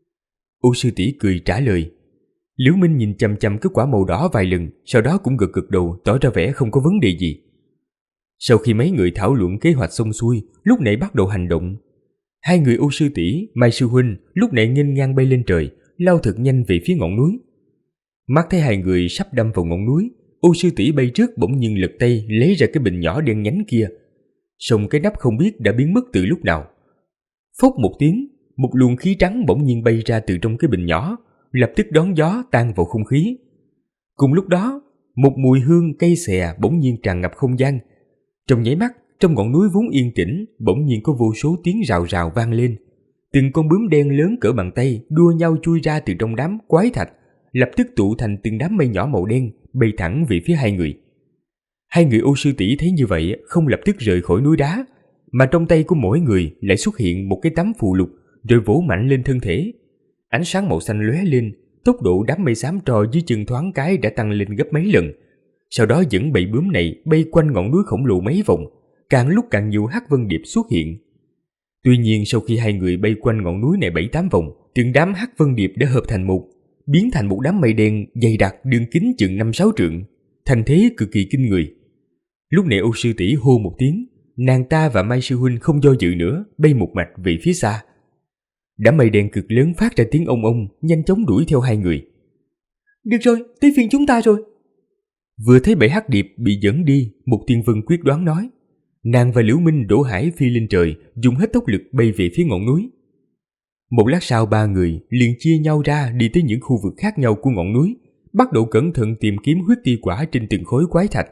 Ô sư tỷ cười trả lời. Liễu Minh nhìn chằm chằm cái quả màu đỏ vài lần, sau đó cũng gật đầu tỏ ra vẻ không có vấn đề gì. Sau khi mấy người thảo luận kế hoạch xong xuôi, lúc này bắt đầu hành động. Hai người Ô sư tỷ, Mai sư huynh lúc này nghênh ngang bay lên trời, lao thật nhanh về phía ngọn núi. Mắt thấy hai người sắp đâm vào ngọn núi, Ô sư tỷ bay trước bỗng nhiên lật tay lấy ra cái bình nhỏ đen nhánh kia. Song cái nắp không biết đã biến mất từ lúc nào. Phốc một tiếng, một luồng khí trắng bỗng nhiên bay ra từ trong cái bình nhỏ, lập tức đón gió tan vào không khí. Cùng lúc đó, một mùi hương cây xè bỗng nhiên tràn ngập không gian. Trong nháy mắt, trong ngọn núi vốn yên tĩnh, bỗng nhiên có vô số tiếng rào rào vang lên. Từng con bướm đen lớn cỡ bàn tay đua nhau chui ra từ trong đám quái thạch, lập tức tụ thành từng đám mây nhỏ màu đen bay thẳng về phía hai người. Hai người Ô sư tỷ thấy như vậy không lập tức rời khỏi núi đá, mà trong tay của mỗi người lại xuất hiện một cái tấm phù lục rồi vỗ mạnh lên thân thể. Ánh sáng màu xanh lóe lên, tốc độ đám mây xám trò dưới chân thoáng cái đã tăng lên gấp mấy lần. Sau đó dẫn bầy bướm này bay quanh ngọn núi khổng lồ mấy vòng, càng lúc càng nhiều hắc vân điệp xuất hiện. Tuy nhiên sau khi hai người bay quanh ngọn núi này 7-8 vòng, từng đám hắc vân điệp đã hợp thành một, biến thành một đám mây đen dày đặc đường kính chừng 5-6 trượng, thành thế cực kỳ kinh người. Lúc này Ô sư tỷ hô một tiếng, nàng ta và Mai sư huynh không do dự nữa, bay một mạch về phía xa. Đám mây đen cực lớn phát ra tiếng ông ông, nhanh chóng đuổi theo hai người. Được rồi, tới phiên chúng ta rồi. Vừa thấy bầy hắc điệp bị dẫn đi, Mục Tiên Vân quyết đoán nói. Nàng và Liễu Minh, Đỗ Hải phi lên trời, dùng hết tốc lực bay về phía ngọn núi. Một lát sau ba người liền chia nhau ra đi tới những khu vực khác nhau của ngọn núi, bắt đầu cẩn thận tìm kiếm huyết ti quả trên từng khối quái thạch.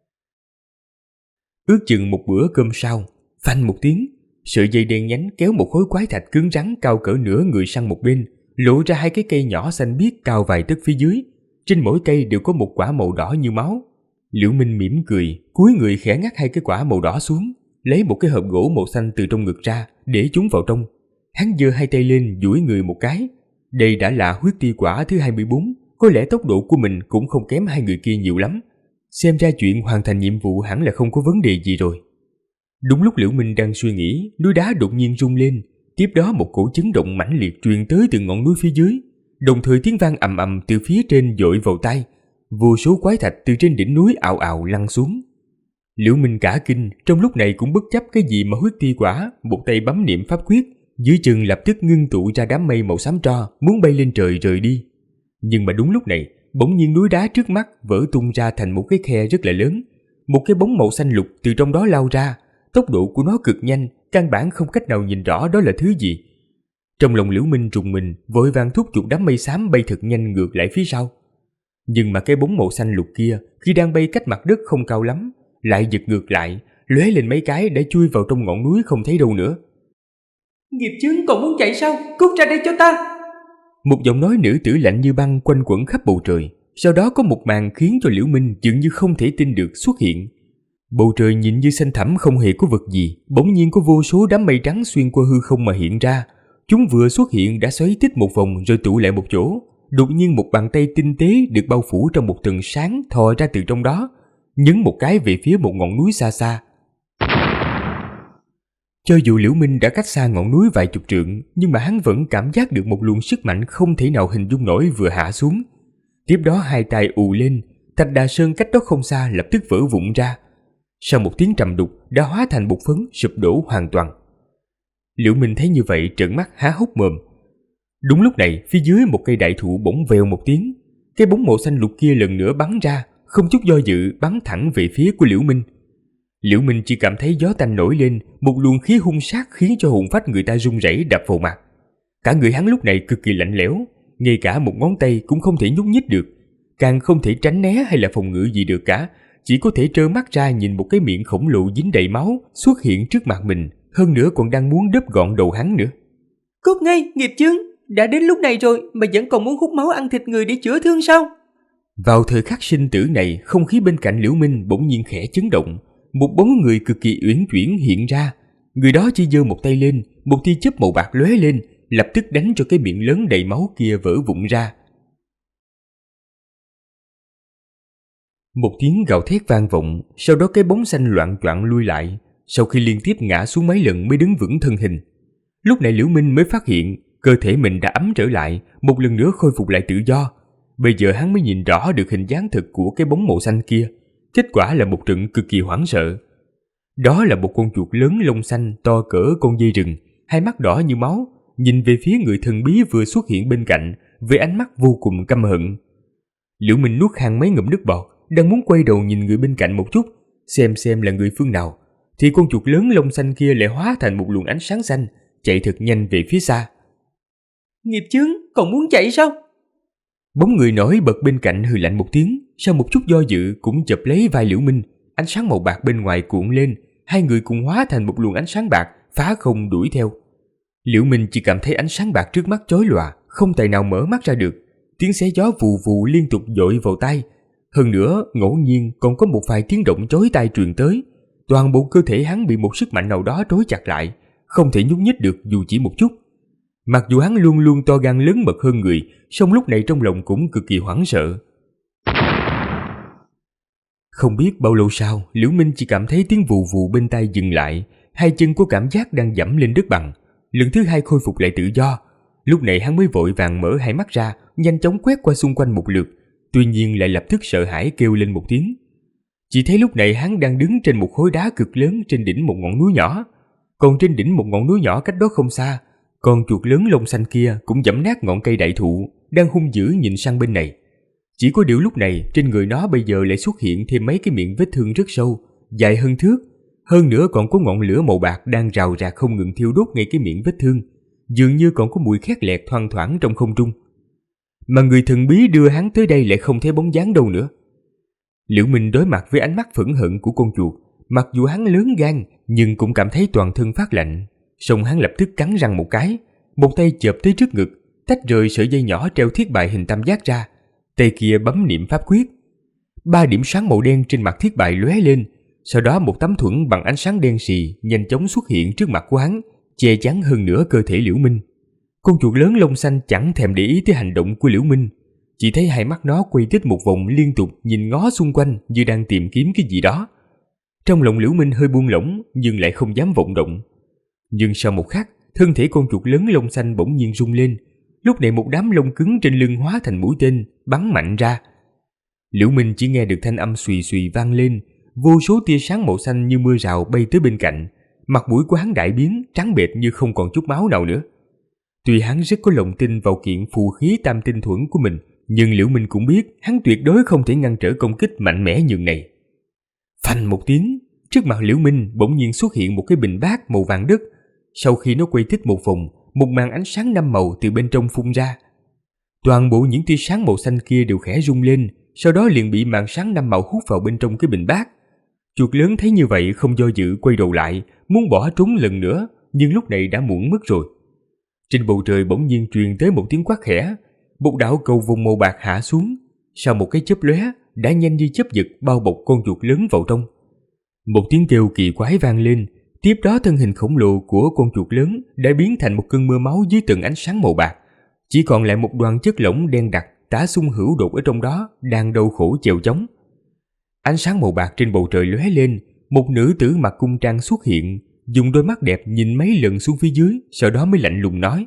Ước chừng một bữa cơm sau, phanh một tiếng, sợi dây đen nhánh kéo một khối quái thạch cứng rắn cao cỡ nửa người sang một bên, lộ ra hai cái cây nhỏ xanh biếc cao vài tấc phía dưới. Trên mỗi cây đều có một quả màu đỏ như máu. Liễu Minh mỉm cười, cúi người khẽ ngắt hai cái quả màu đỏ xuống, lấy một cái hộp gỗ màu xanh từ trong ngực ra, để chúng vào trong. Hắn giơ hai tay lên duỗi người một cái. Đây đã là huyết ti quả thứ 24, có lẽ tốc độ của mình cũng không kém hai người kia nhiều lắm. Xem ra chuyện hoàn thành nhiệm vụ hẳn là không có vấn đề gì rồi. Đúng lúc Liễu Minh đang suy nghĩ, núi đá đột nhiên rung lên, tiếp đó một cổ chấn động mãnh liệt truyền tới từ ngọn núi phía dưới, đồng thời tiếng vang ầm ầm từ phía trên dội vào tai. Vô số quái thạch từ trên đỉnh núi ào ào lăn xuống. Liễu Minh cả kinh, trong lúc này cũng bất chấp cái gì mà huyết ti quả, một tay bấm niệm pháp quyết, dưới chân lập tức ngưng tụ ra đám mây màu xám tro, muốn bay lên trời rời đi. Nhưng mà đúng lúc này, bỗng nhiên núi đá trước mắt vỡ tung ra thành một cái khe rất là lớn. Một cái bóng màu xanh lục từ trong đó lao ra, tốc độ của nó cực nhanh, căn bản không cách nào nhìn rõ đó là thứ gì. Trong lòng Liễu Minh rùng mình, vội vàng thúc giục đám mây xám bay thật nhanh ngược lại phía sau. Nhưng mà cái bóng màu xanh lục kia khi đang bay cách mặt đất không cao lắm, lại giật ngược lại, lóe lên mấy cái để chui vào trong ngọn núi không thấy đâu nữa. Nghiệp chướng còn muốn chạy sao? Cút ra đây cho ta! Một giọng nói nữ tử lạnh như băng quanh quẩn khắp bầu trời. Sau đó có một màn khiến cho Liễu Minh dường như không thể tin được xuất hiện. Bầu trời nhìn như xanh thẳm không hề có vật gì, bỗng nhiên có vô số đám mây trắng xuyên qua hư không mà hiện ra. Chúng vừa xuất hiện đã xoáy tít một vòng rồi tụ lại một chỗ. Đột nhiên một bàn tay tinh tế được bao phủ trong một tầng sáng thò ra từ trong đó, nhấn một cái về phía một ngọn núi xa xa. Cho dù Liễu Minh đã cách xa ngọn núi vài chục trượng, nhưng mà hắn vẫn cảm giác được một luồng sức mạnh không thể nào hình dung nổi vừa hạ xuống. Tiếp đó hai tay ù lên, thạch đà sơn cách đó không xa lập tức vỡ vụn ra. Sau một tiếng trầm đục đã hóa thành bột phấn sụp đổ hoàn toàn. Liễu Minh thấy như vậy trợn mắt há hốc mồm. Đúng lúc này phía dưới một cây đại thụ bỗng vèo một tiếng, cái bóng màu xanh lục kia lần nữa bắn ra, không chút do dự bắn thẳng về phía của Liễu Minh. Liễu Minh chỉ cảm thấy gió tanh nổi lên, một luồng khí hung sát khiến cho hồn phách người ta run rẩy đập vào mặt. Cả người hắn lúc này cực kỳ lạnh lẽo, ngay cả một ngón tay cũng không thể nhúc nhích được, càng không thể tránh né hay là phòng ngự gì được cả, chỉ có thể trơ mắt ra nhìn một cái miệng khổng lồ dính đầy máu xuất hiện trước mặt mình, hơn nữa còn đang muốn đớp gọn đầu hắn nữa. Cút ngay, nghiệp chướng! Đã đến lúc này rồi mà vẫn còn muốn hút máu ăn thịt người để chữa thương sao? Vào thời khắc sinh tử này, không khí bên cạnh Liễu Minh bỗng nhiên khẽ chấn động. Một bóng người cực kỳ uyển chuyển hiện ra. Người đó chỉ giơ một tay lên, một tia chớp màu bạc lóe lên, lập tức đánh cho cái miệng lớn đầy máu kia vỡ vụn ra. Một tiếng gào thét vang vọng, sau đó cái bóng xanh loạng choạng lui lại, sau khi liên tiếp ngã xuống mấy lần mới đứng vững thân hình. Lúc này Liễu Minh mới phát hiện cơ thể mình đã ấm trở lại, một lần nữa khôi phục lại tự do. Bây giờ hắn mới nhìn rõ được hình dáng thực của cái bóng màu xanh kia. Kết quả là một trận cực kỳ hoảng sợ. Đó là một con chuột lớn lông xanh to cỡ con dây rừng, hai mắt đỏ như máu, nhìn về phía người thần bí vừa xuất hiện bên cạnh với ánh mắt vô cùng căm hận. Liễu Minh nuốt khan mấy ngụm nước bọt, đang muốn quay đầu nhìn người bên cạnh một chút, xem là người phương nào, thì con chuột lớn lông xanh kia lại hóa thành một luồng ánh sáng xanh, chạy thật nhanh về phía xa. Nghiệp chướng, còn muốn chạy sao? Bóng người nổi bật bên cạnh hừ lạnh một tiếng, sau một chút do dự cũng chụp lấy vai Liễu Minh. Ánh sáng màu bạc bên ngoài cuộn lên, hai người cùng hóa thành một luồng ánh sáng bạc phá không đuổi theo. Liễu Minh chỉ cảm thấy ánh sáng bạc trước mắt chói lòa, không tài nào mở mắt ra được. Tiếng xé gió vù vù liên tục dội vào tai. Hơn nữa, ngẫu nhiên còn có một vài tiếng động chói tai truyền tới. Toàn bộ cơ thể hắn bị một sức mạnh nào đó trói chặt lại, không thể nhúc nhích được dù chỉ một chút. Mặc dù hắn luôn luôn to gan lớn mật hơn người, song lúc này trong lòng cũng cực kỳ hoảng sợ. Không biết bao lâu sau, Liễu Minh chỉ cảm thấy tiếng vù vù bên tai dừng lại, hai chân có cảm giác đang dẫm lên đất bằng. Lần thứ hai khôi phục lại tự do. Lúc này hắn mới vội vàng mở hai mắt ra, nhanh chóng quét qua xung quanh một lượt, tuy nhiên lại lập tức sợ hãi kêu lên một tiếng. Chỉ thấy lúc này hắn đang đứng trên một khối đá cực lớn trên đỉnh một ngọn núi nhỏ. Còn trên đỉnh một ngọn núi nhỏ cách đó không xa, con chuột lớn lông xanh kia cũng giẫm nát ngọn cây đại thụ, đang hung dữ nhìn sang bên này. Chỉ có điều lúc này trên người nó bây giờ lại xuất hiện thêm mấy cái miệng vết thương rất sâu, dài hơn thước. Hơn nữa còn có ngọn lửa màu bạc đang rào rạc không ngừng thiêu đốt ngay cái miệng vết thương, dường như còn có mùi khét lẹt thoang thoảng trong không trung. Mà người thần bí đưa hắn tới đây lại không thấy bóng dáng đâu nữa. Liễu Minh đối mặt với ánh mắt phẫn hận của con chuột, mặc dù hắn lớn gan nhưng cũng cảm thấy toàn thân phát lạnh. Xong hắn lập tức cắn răng một cái, một tay chộp tới trước ngực, tách rời sợi dây nhỏ treo thiết bài hình tam giác ra, tay kia bấm niệm pháp quyết. 3 điểm sáng màu đen trên mặt thiết bài lóe lên, sau đó một tấm thuẫn bằng ánh sáng đen xì nhanh chóng xuất hiện trước mặt của hắn, che chắn hơn nửa cơ thể Liễu Minh. Con chuột lớn lông xanh chẳng thèm để ý tới hành động của Liễu Minh, chỉ thấy hai mắt nó quay tít một vòng liên tục nhìn ngó xung quanh như đang tìm kiếm cái gì đó. Trong lòng Liễu Minh hơi buông lỏng nhưng lại không dám vọng động. Nhưng sau một khắc, thân thể con chuột lớn lông xanh bỗng nhiên rung lên. Lúc này một đám lông cứng trên lưng hóa thành mũi tên bắn mạnh ra. Liễu Minh chỉ nghe được thanh âm xùy xùy vang lên, vô số tia sáng màu xanh như mưa rào bay tới bên cạnh. Mặt mũi của hắn đại biến, trắng bệch như không còn chút máu nào nữa. Tuy hắn rất có lòng tin vào kiện phù khí tam tinh thuẫn của mình, nhưng Liễu Minh cũng biết hắn tuyệt đối không thể ngăn trở công kích mạnh mẽ nhường này. Phanh một tiếng, trước mặt Liễu Minh bỗng nhiên xuất hiện một cái bình bát màu vàng đất. Sau khi nó quay tít một vòng, một màn ánh sáng 5 màu từ bên trong phun ra. Toàn bộ những tia sáng màu xanh kia đều khẽ rung lên, sau đó liền bị màn sáng 5 màu hút vào bên trong cái bình bát. Chuột lớn thấy như vậy không do dự quay đầu lại, muốn bỏ trốn lần nữa, nhưng lúc này đã muộn mất rồi. Trên bầu trời bỗng nhiên truyền tới một tiếng quát khẽ, một đạo cầu vồng màu bạc hạ xuống, sau một cái chớp lóe đã nhanh như chớp giật bao bọc con chuột lớn vào trong. Một tiếng kêu kỳ quái vang lên, tiếp đó thân hình khổng lồ của con chuột lớn đã biến thành một cơn mưa máu dưới tầng ánh sáng màu bạc, chỉ còn lại một đoàn chất lỏng đen đặc tả xung hữu đột ở trong đó đang đau khổ chèo chống. Ánh sáng màu bạc trên bầu trời lóe lên, một nữ tử mặc cung trang xuất hiện, dùng đôi mắt đẹp nhìn mấy lần xuống phía dưới, sau đó mới lạnh lùng nói: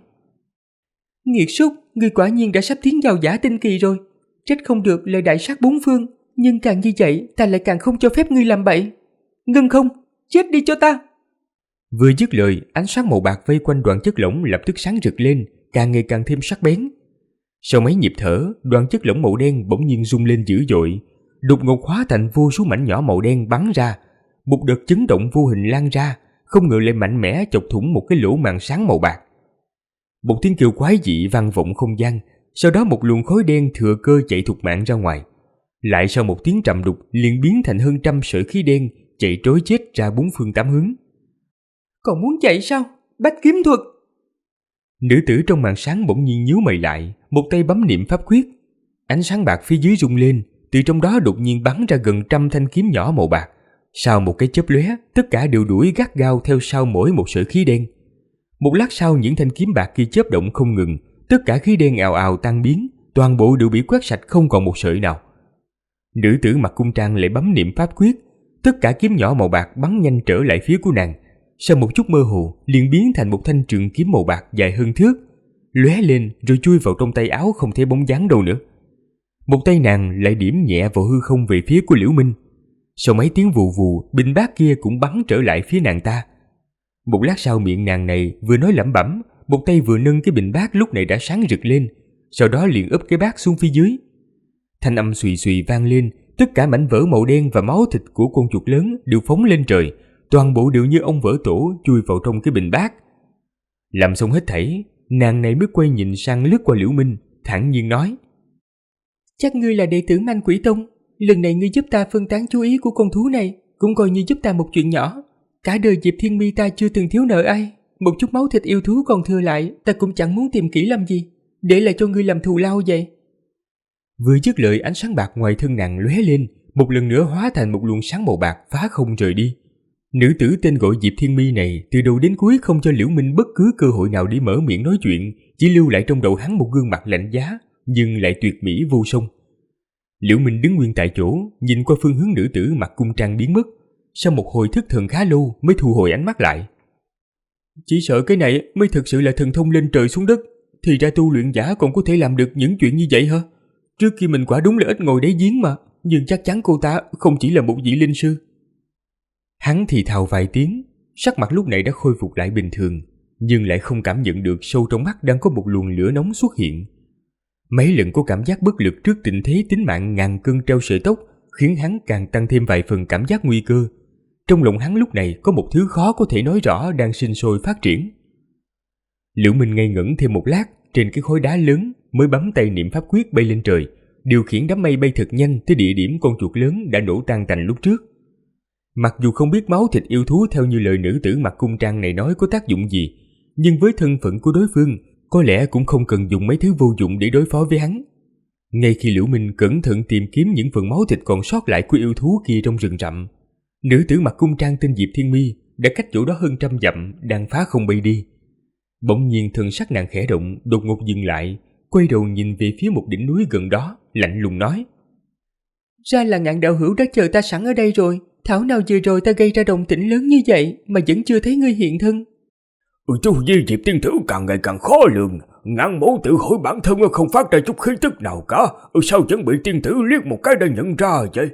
Nghiệt súc, ngươi quả nhiên đã sắp tiến vào giả tinh kỳ rồi. Trách không được lời đại sát 4 phương, nhưng càng như vậy ta lại càng không cho phép ngươi làm bậy. Ngưng không, chết đi cho ta. Vừa dứt lời, ánh sáng màu bạc vây quanh đoàn chất lỏng lập tức sáng rực lên, càng ngày càng thêm sắc bén. Sau mấy nhịp thở, đoàn chất lỏng màu đen bỗng nhiên rung lên dữ dội, đột ngột hóa thành vô số mảnh nhỏ màu đen bắn ra. Một đợt chấn động vô hình lan ra, không ngờ lại mạnh mẽ chọc thủng một cái lỗ màn sáng màu bạc. Một tiếng kêu quái dị vang vọng không gian, sau đó một luồng khói đen thừa cơ chạy thục mạng ra ngoài. Lại sau một tiếng trầm đục liền biến thành hơn 100 sợi khí đen chạy trối chết ra bốn phương tám hướng. Còn muốn chạy sao? Bách kiếm thuật! Nữ tử trong màn sáng bỗng nhiên nhíu mày lại, một tay bấm niệm pháp quyết. Ánh sáng bạc phía dưới rung lên, từ trong đó đột nhiên bắn ra gần 100 thanh kiếm nhỏ màu bạc. Sau một cái chớp lóe, tất cả đều đuổi gắt gao theo sau mỗi một sợi khí đen. Một lát sau, những thanh kiếm bạc kia chớp động không ngừng, tất cả khí đen ào ào tan biến, toàn bộ đều bị quét sạch không còn một sợi nào. Nữ tử mặc cung trang lại bấm niệm pháp quyết, tất cả kiếm nhỏ màu bạc bắn nhanh trở lại phía của nàng. Sau một chút mơ hồ, liền biến thành một thanh trường kiếm màu bạc dài hơn thước, lóe lên rồi chui vào trong tay áo không thấy bóng dáng đâu nữa. Một tay nàng lại điểm nhẹ vào hư không về phía của Liễu Minh. Sau mấy tiếng vù vù, bình bát kia cũng bắn trở lại phía nàng ta. Một lát sau, miệng nàng này vừa nói lẩm bẩm, một tay vừa nâng cái bình bát lúc này đã sáng rực lên, sau đó liền úp cái bát xuống phía dưới. Thanh âm xùy xùy vang lên, tất cả mảnh vỡ màu đen và máu thịt của con chuột lớn đều phóng lên trời, toàn bộ đều như ong vỡ tổ chui vào trong cái bình bát. Làm xong hết thảy, nàng này mới quay nhìn sang lướt qua Liễu Minh, thản nhiên nói: Chắc ngươi là đệ tử Man Quỷ Tông, lần này ngươi giúp ta phân tán chú ý của con thú này, cũng coi như giúp ta một chuyện nhỏ. Cả đời Diệp Thiên Mi ta chưa từng thiếu nợ ai, một chút máu thịt yêu thú còn thừa lại, ta cũng chẳng muốn tìm kỹ làm gì, để lại cho ngươi làm thù lao vậy. Vừa dứt lời, ánh sáng bạc ngoài thân nàng lóe lên, một lần nữa hóa thành một luồng sáng màu bạc phá không rời đi. Nữ tử tên gọi Diệp Thiên Mi này từ đầu đến cuối không cho Liễu Minh bất cứ cơ hội nào để mở miệng nói chuyện, chỉ lưu lại trong đầu hắn một gương mặt lạnh giá nhưng lại tuyệt mỹ vô song. Liễu Minh đứng nguyên tại chỗ, nhìn qua phương hướng nữ tử mặc cung trang biến mất. Sau một hồi thất thần khá lâu mới thu hồi ánh mắt lại. Chỉ sợ cái này mới thực sự là thần thông lên trời xuống đất, thì ra tu luyện giả còn có thể làm được những chuyện như vậy hả? Trước khi mình quả đúng là ít ngồi đáy giếng mà, nhưng chắc chắn cô ta không chỉ là một vị linh sư. Hắn thì thào vài tiếng, sắc mặt lúc này đã khôi phục lại bình thường, nhưng lại không cảm nhận được sâu trong mắt đang có một luồng lửa nóng xuất hiện. Mấy lần có cảm giác bất lực trước tình thế tính mạng ngàn cân treo sợi tóc, khiến hắn càng tăng thêm vài phần cảm giác nguy cơ. Trong lòng hắn lúc này có một thứ khó có thể nói rõ đang sinh sôi phát triển. Liễu Minh ngây ngẩn thêm một lát, trên cái khối đá lớn mới bấm tay niệm pháp quyết bay lên trời, điều khiển đám mây bay thật nhanh tới địa điểm con chuột lớn đã nổ tan tành lúc trước. Mặc dù không biết máu thịt yêu thú theo như lời nữ tử mặc cung trang này nói có tác dụng gì, nhưng với thân phận của đối phương, có lẽ cũng không cần dùng mấy thứ vô dụng để đối phó với hắn. Ngay khi Liễu Minh cẩn thận tìm kiếm những phần máu thịt còn sót lại của yêu thú kia trong rừng rậm, nữ tử mặc cung trang tên Diệp Thiên Mi đã cách chỗ đó hơn 100 dặm đang phá không bay đi. Bỗng nhiên thần sắc nàng khẽ động, đột ngột dừng lại, quay đầu nhìn về phía một đỉnh núi gần đó, lạnh lùng nói: Ra là Ngạn đạo hữu đã chờ ta sẵn ở đây rồi, thảo nào vừa rồi ta gây ra động tĩnh lớn như vậy mà vẫn chưa thấy ngươi hiện thân. Tu vi Diệp tiên tử càng ngày càng khó lường, Ngạn mẫu tự hỏi bản thân không phát ra chút khí tức nào cả, sao vẫn bị tiên tử liếc một cái đã nhận ra vậy?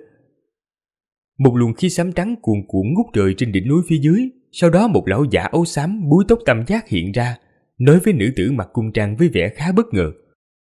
Một luồng khí xám trắng cuồn cuộn ngút trời trên đỉnh núi phía dưới, sau đó một lão giả áo xám búi tóc tam giác hiện ra, nói với nữ tử mặc cung trang với vẻ khá bất ngờ: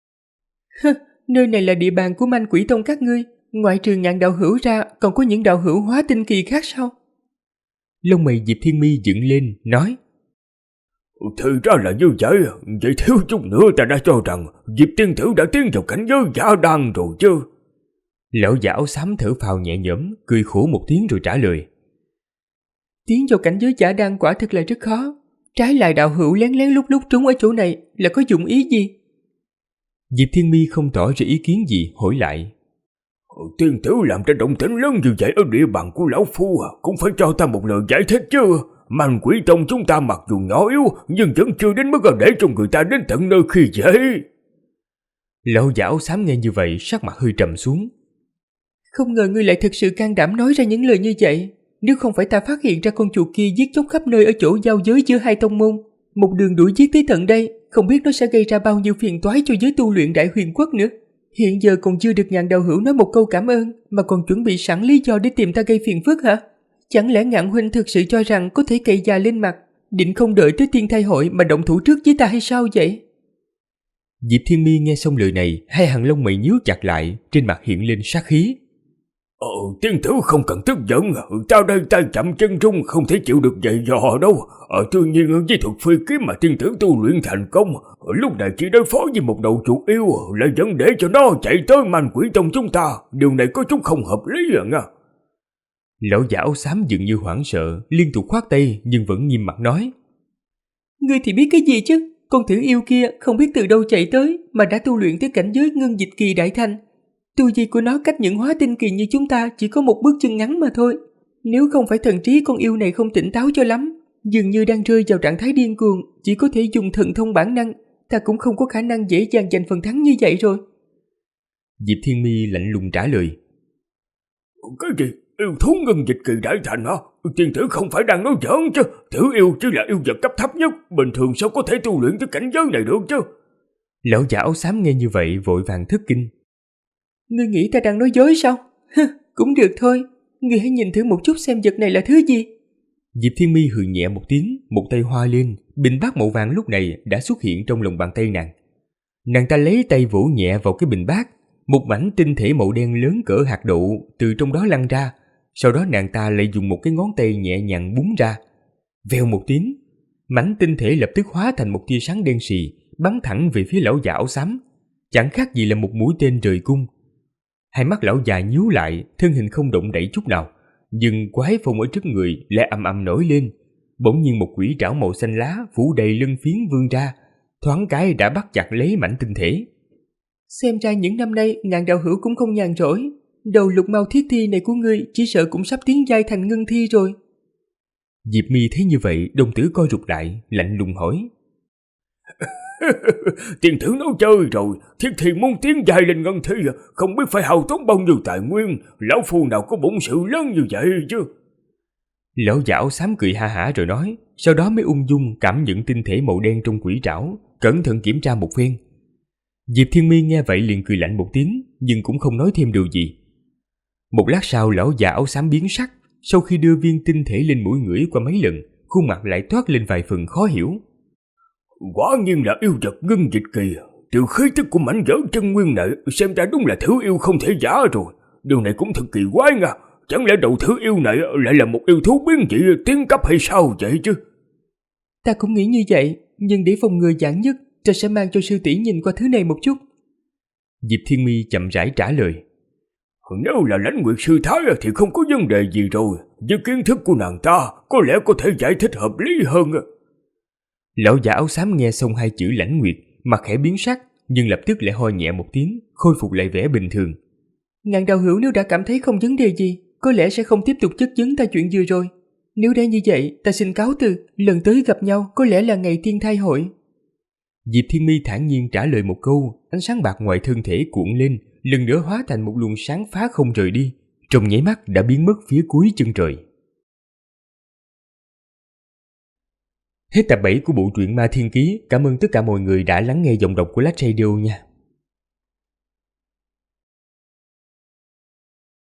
Nơi này là địa bàn của Man Quỷ Tông các ngươi, ngoại trừ Ngạn đạo hữu ra còn có những đạo hữu hóa tinh kỳ khác sao? Lông mày Diệp Thiên Mi dựng lên, nói: Thì ra là như vậy, vậy thiếu chút nữa ta đã cho rằng Diệp tiên tử đã tiến vào cảnh giới giả đan rồi chứ. Lão giả áo xám thở phào nhẹ nhõm, cười khổ một tiếng rồi trả lời: Tiến vào cảnh giới giả đan quả thực là rất khó, trái lại đạo hữu lén lén lúc lúc trốn ở chỗ này là có dụng ý gì? Diệp Thiên Mi không tỏ ra ý kiến gì, hỏi lại: Tiên tử làm ra động tĩnh lớn như vậy ở địa bàn của lão phu cũng phải cho ta một lời giải thích chứ. Man Quỷ Tông chúng ta mặc dù nhỏ yếu nhưng vẫn chưa đến mức để cho người ta đến tận nơi khi dễ. Lão giả áo xám nghe như vậy, sắc mặt hơi trầm xuống. Không ngờ ngươi lại thực sự can đảm nói ra những lời như vậy. Nếu không phải ta phát hiện ra con chuột kia giết chóc khắp nơi ở chỗ giao giới giữa hai tông môn, một đường đuổi giết tới tận đây, không biết nó sẽ gây ra bao nhiêu phiền toái cho giới tu luyện Đại Huyền Quốc nữa. Hiện giờ còn chưa được Ngạn đạo hữu nói một câu cảm ơn mà còn chuẩn bị sẵn lý do để tìm ta gây phiền phức hả? Chẳng lẽ Ngạn huynh thực sự cho rằng có thể cậy già lên mặt, định không đợi tới thiên thai hội mà động thủ trước với ta hay sao vậy? Diệp Thiên Mi nghe xong lời này, hai hàng lông mày nhíu chặt lại, trên mặt hiện lên sát khí. Tiên tử không cần tức giận, ta đây tay chậm chân rung, không thể chịu được dày dò đâu. Tuy nhiên với thuật phi kiếm mà tiên tử tu luyện thành công, lúc này chỉ đối phó với một đầu chuột yêu, lại vẫn để cho nó chạy tới Man Quỷ Tông chúng ta, điều này có chút không hợp lý à nha. Lão già áo xám dường như hoảng sợ, liên tục khoát tay nhưng vẫn nghiêm mặt nói: Ngươi thì biết cái gì chứ? Con thử yêu kia không biết từ đâu chạy tới mà đã tu luyện tới cảnh giới ngưng dịch kỳ đại thành. Tu vi của nó cách những hóa tinh kỳ như chúng ta chỉ có một bước chân ngắn mà thôi. Nếu không phải thần trí con yêu này không tỉnh táo cho lắm, dường như đang rơi vào trạng thái điên cuồng, chỉ có thể dùng thần thông bản năng, ta cũng không có khả năng dễ dàng giành phần thắng như vậy rồi. Diệp Thiên Mi lạnh lùng trả lời: Cái gì? Yêu thú ngưng dịch kỳ đại thành hả? Tiên tử không phải đang nói giỡn chứ? Thử yêu chỉ là yêu vật cấp thấp nhất, bình thường sao có thể tu luyện tới cảnh giới này được chứ? Lão già áo xám nghe như vậy vội vàng thất kinh: Ngươi nghĩ ta đang nói dối sao? Cũng được thôi, ngươi hãy nhìn thử một chút xem vật này là thứ gì. Diệp Thiên Mi hừ nhẹ một tiếng, một tay hoa lên, bình bát màu vàng lúc này đã xuất hiện trong lòng bàn tay nàng. Nàng ta lấy tay vỗ nhẹ vào cái bình bát, một mảnh tinh thể màu đen lớn cỡ hạt đậu từ trong đó lăn ra. Sau đó nàng ta lại dùng một cái ngón tay nhẹ nhàng búng ra. Vèo một tiếng, mảnh tinh thể lập tức hóa thành một tia sáng đen sì, bắn thẳng về phía lão già áo xám, chẳng khác gì là một mũi tên rời cung. Hai mắt lão già nhíu lại, thân hình không động đậy chút nào, nhưng quái phong ở trước người lại ầm ầm nổi lên. Bỗng nhiên một quỷ trảo màu xanh lá phủ đầy lưng phiến vươn ra, thoáng cái đã bắt chặt lấy mảnh tinh thể. Xem ra những năm nay ngàn đạo hữu cũng không nhàn rỗi. Đầu lục mao thiết thi này của ngươi chỉ sợ cũng sắp tiến giai thành ngưng thi rồi. Diệp Mi thấy như vậy, đồng tử co rụt lại, lạnh lùng hỏi: Tiên tử nói chơi rồi, thiết thi muốn tiến giai lên ngân thi, không biết phải hao tốn bao nhiêu tài nguyên, lão phu nào có bổn sự lớn như vậy chứ? Lão già áo xám cười ha hả rồi nói, sau đó mới ung dung cảm nhận tinh thể màu đen trong quỷ trảo, cẩn thận kiểm tra một phen. Diệp Thiên Mi nghe vậy liền cười lạnh một tiếng, nhưng cũng không nói thêm điều gì. Một lát sau, lão già áo xám biến sắc, sau khi đưa viên tinh thể lên mũi ngửi qua mấy lần, khuôn mặt lại toát lên vài phần khó hiểu. Quả nhiên là yêu vật ngưng dịch kỳ, từ khí tức của mảnh vỡ chân nguyên này xem ra đúng là thử yêu không thể giả rồi. Điều này cũng thật kỳ quái nha, chẳng lẽ đầu thử yêu này lại là một yêu thú biến dị tiến cấp hay sao vậy chứ? Ta cũng nghĩ như vậy, nhưng để phòng ngừa vạn nhất, ta sẽ mang cho sư tỷ nhìn qua thứ này một chút. Diệp Thiên Mi chậm rãi trả lời: Nếu là Lãnh Nguyệt sư thái thì không có vấn đề gì rồi, với kiến thức của nàng ta có lẽ có thể giải thích hợp lý hơn. Lão già áo xám nghe xong hai chữ Lãnh Nguyệt, mặt khẽ biến sắc, nhưng lập tức lại ho nhẹ một tiếng, khôi phục lại vẻ bình thường. Ngàn đạo hữu nếu đã cảm thấy không vấn đề gì, có lẽ sẽ không tiếp tục chất vấn ta chuyện vừa rồi. Nếu đã như vậy, ta xin cáo từ, lần tới gặp nhau có lẽ là ngày tiên thai hội. Diệp Thiên Mi thản nhiên trả lời một câu, ánh sáng bạc ngoài thân thể cuộn lên, lần nữa hóa thành một luồng sáng phá không rời đi, trong nháy mắt đã biến mất phía cuối chân trời. Hết tập 7 của bộ truyện Ma Thiên Ký. Cảm ơn tất cả mọi người đã lắng nghe giọng đọc của Lách Radio nha.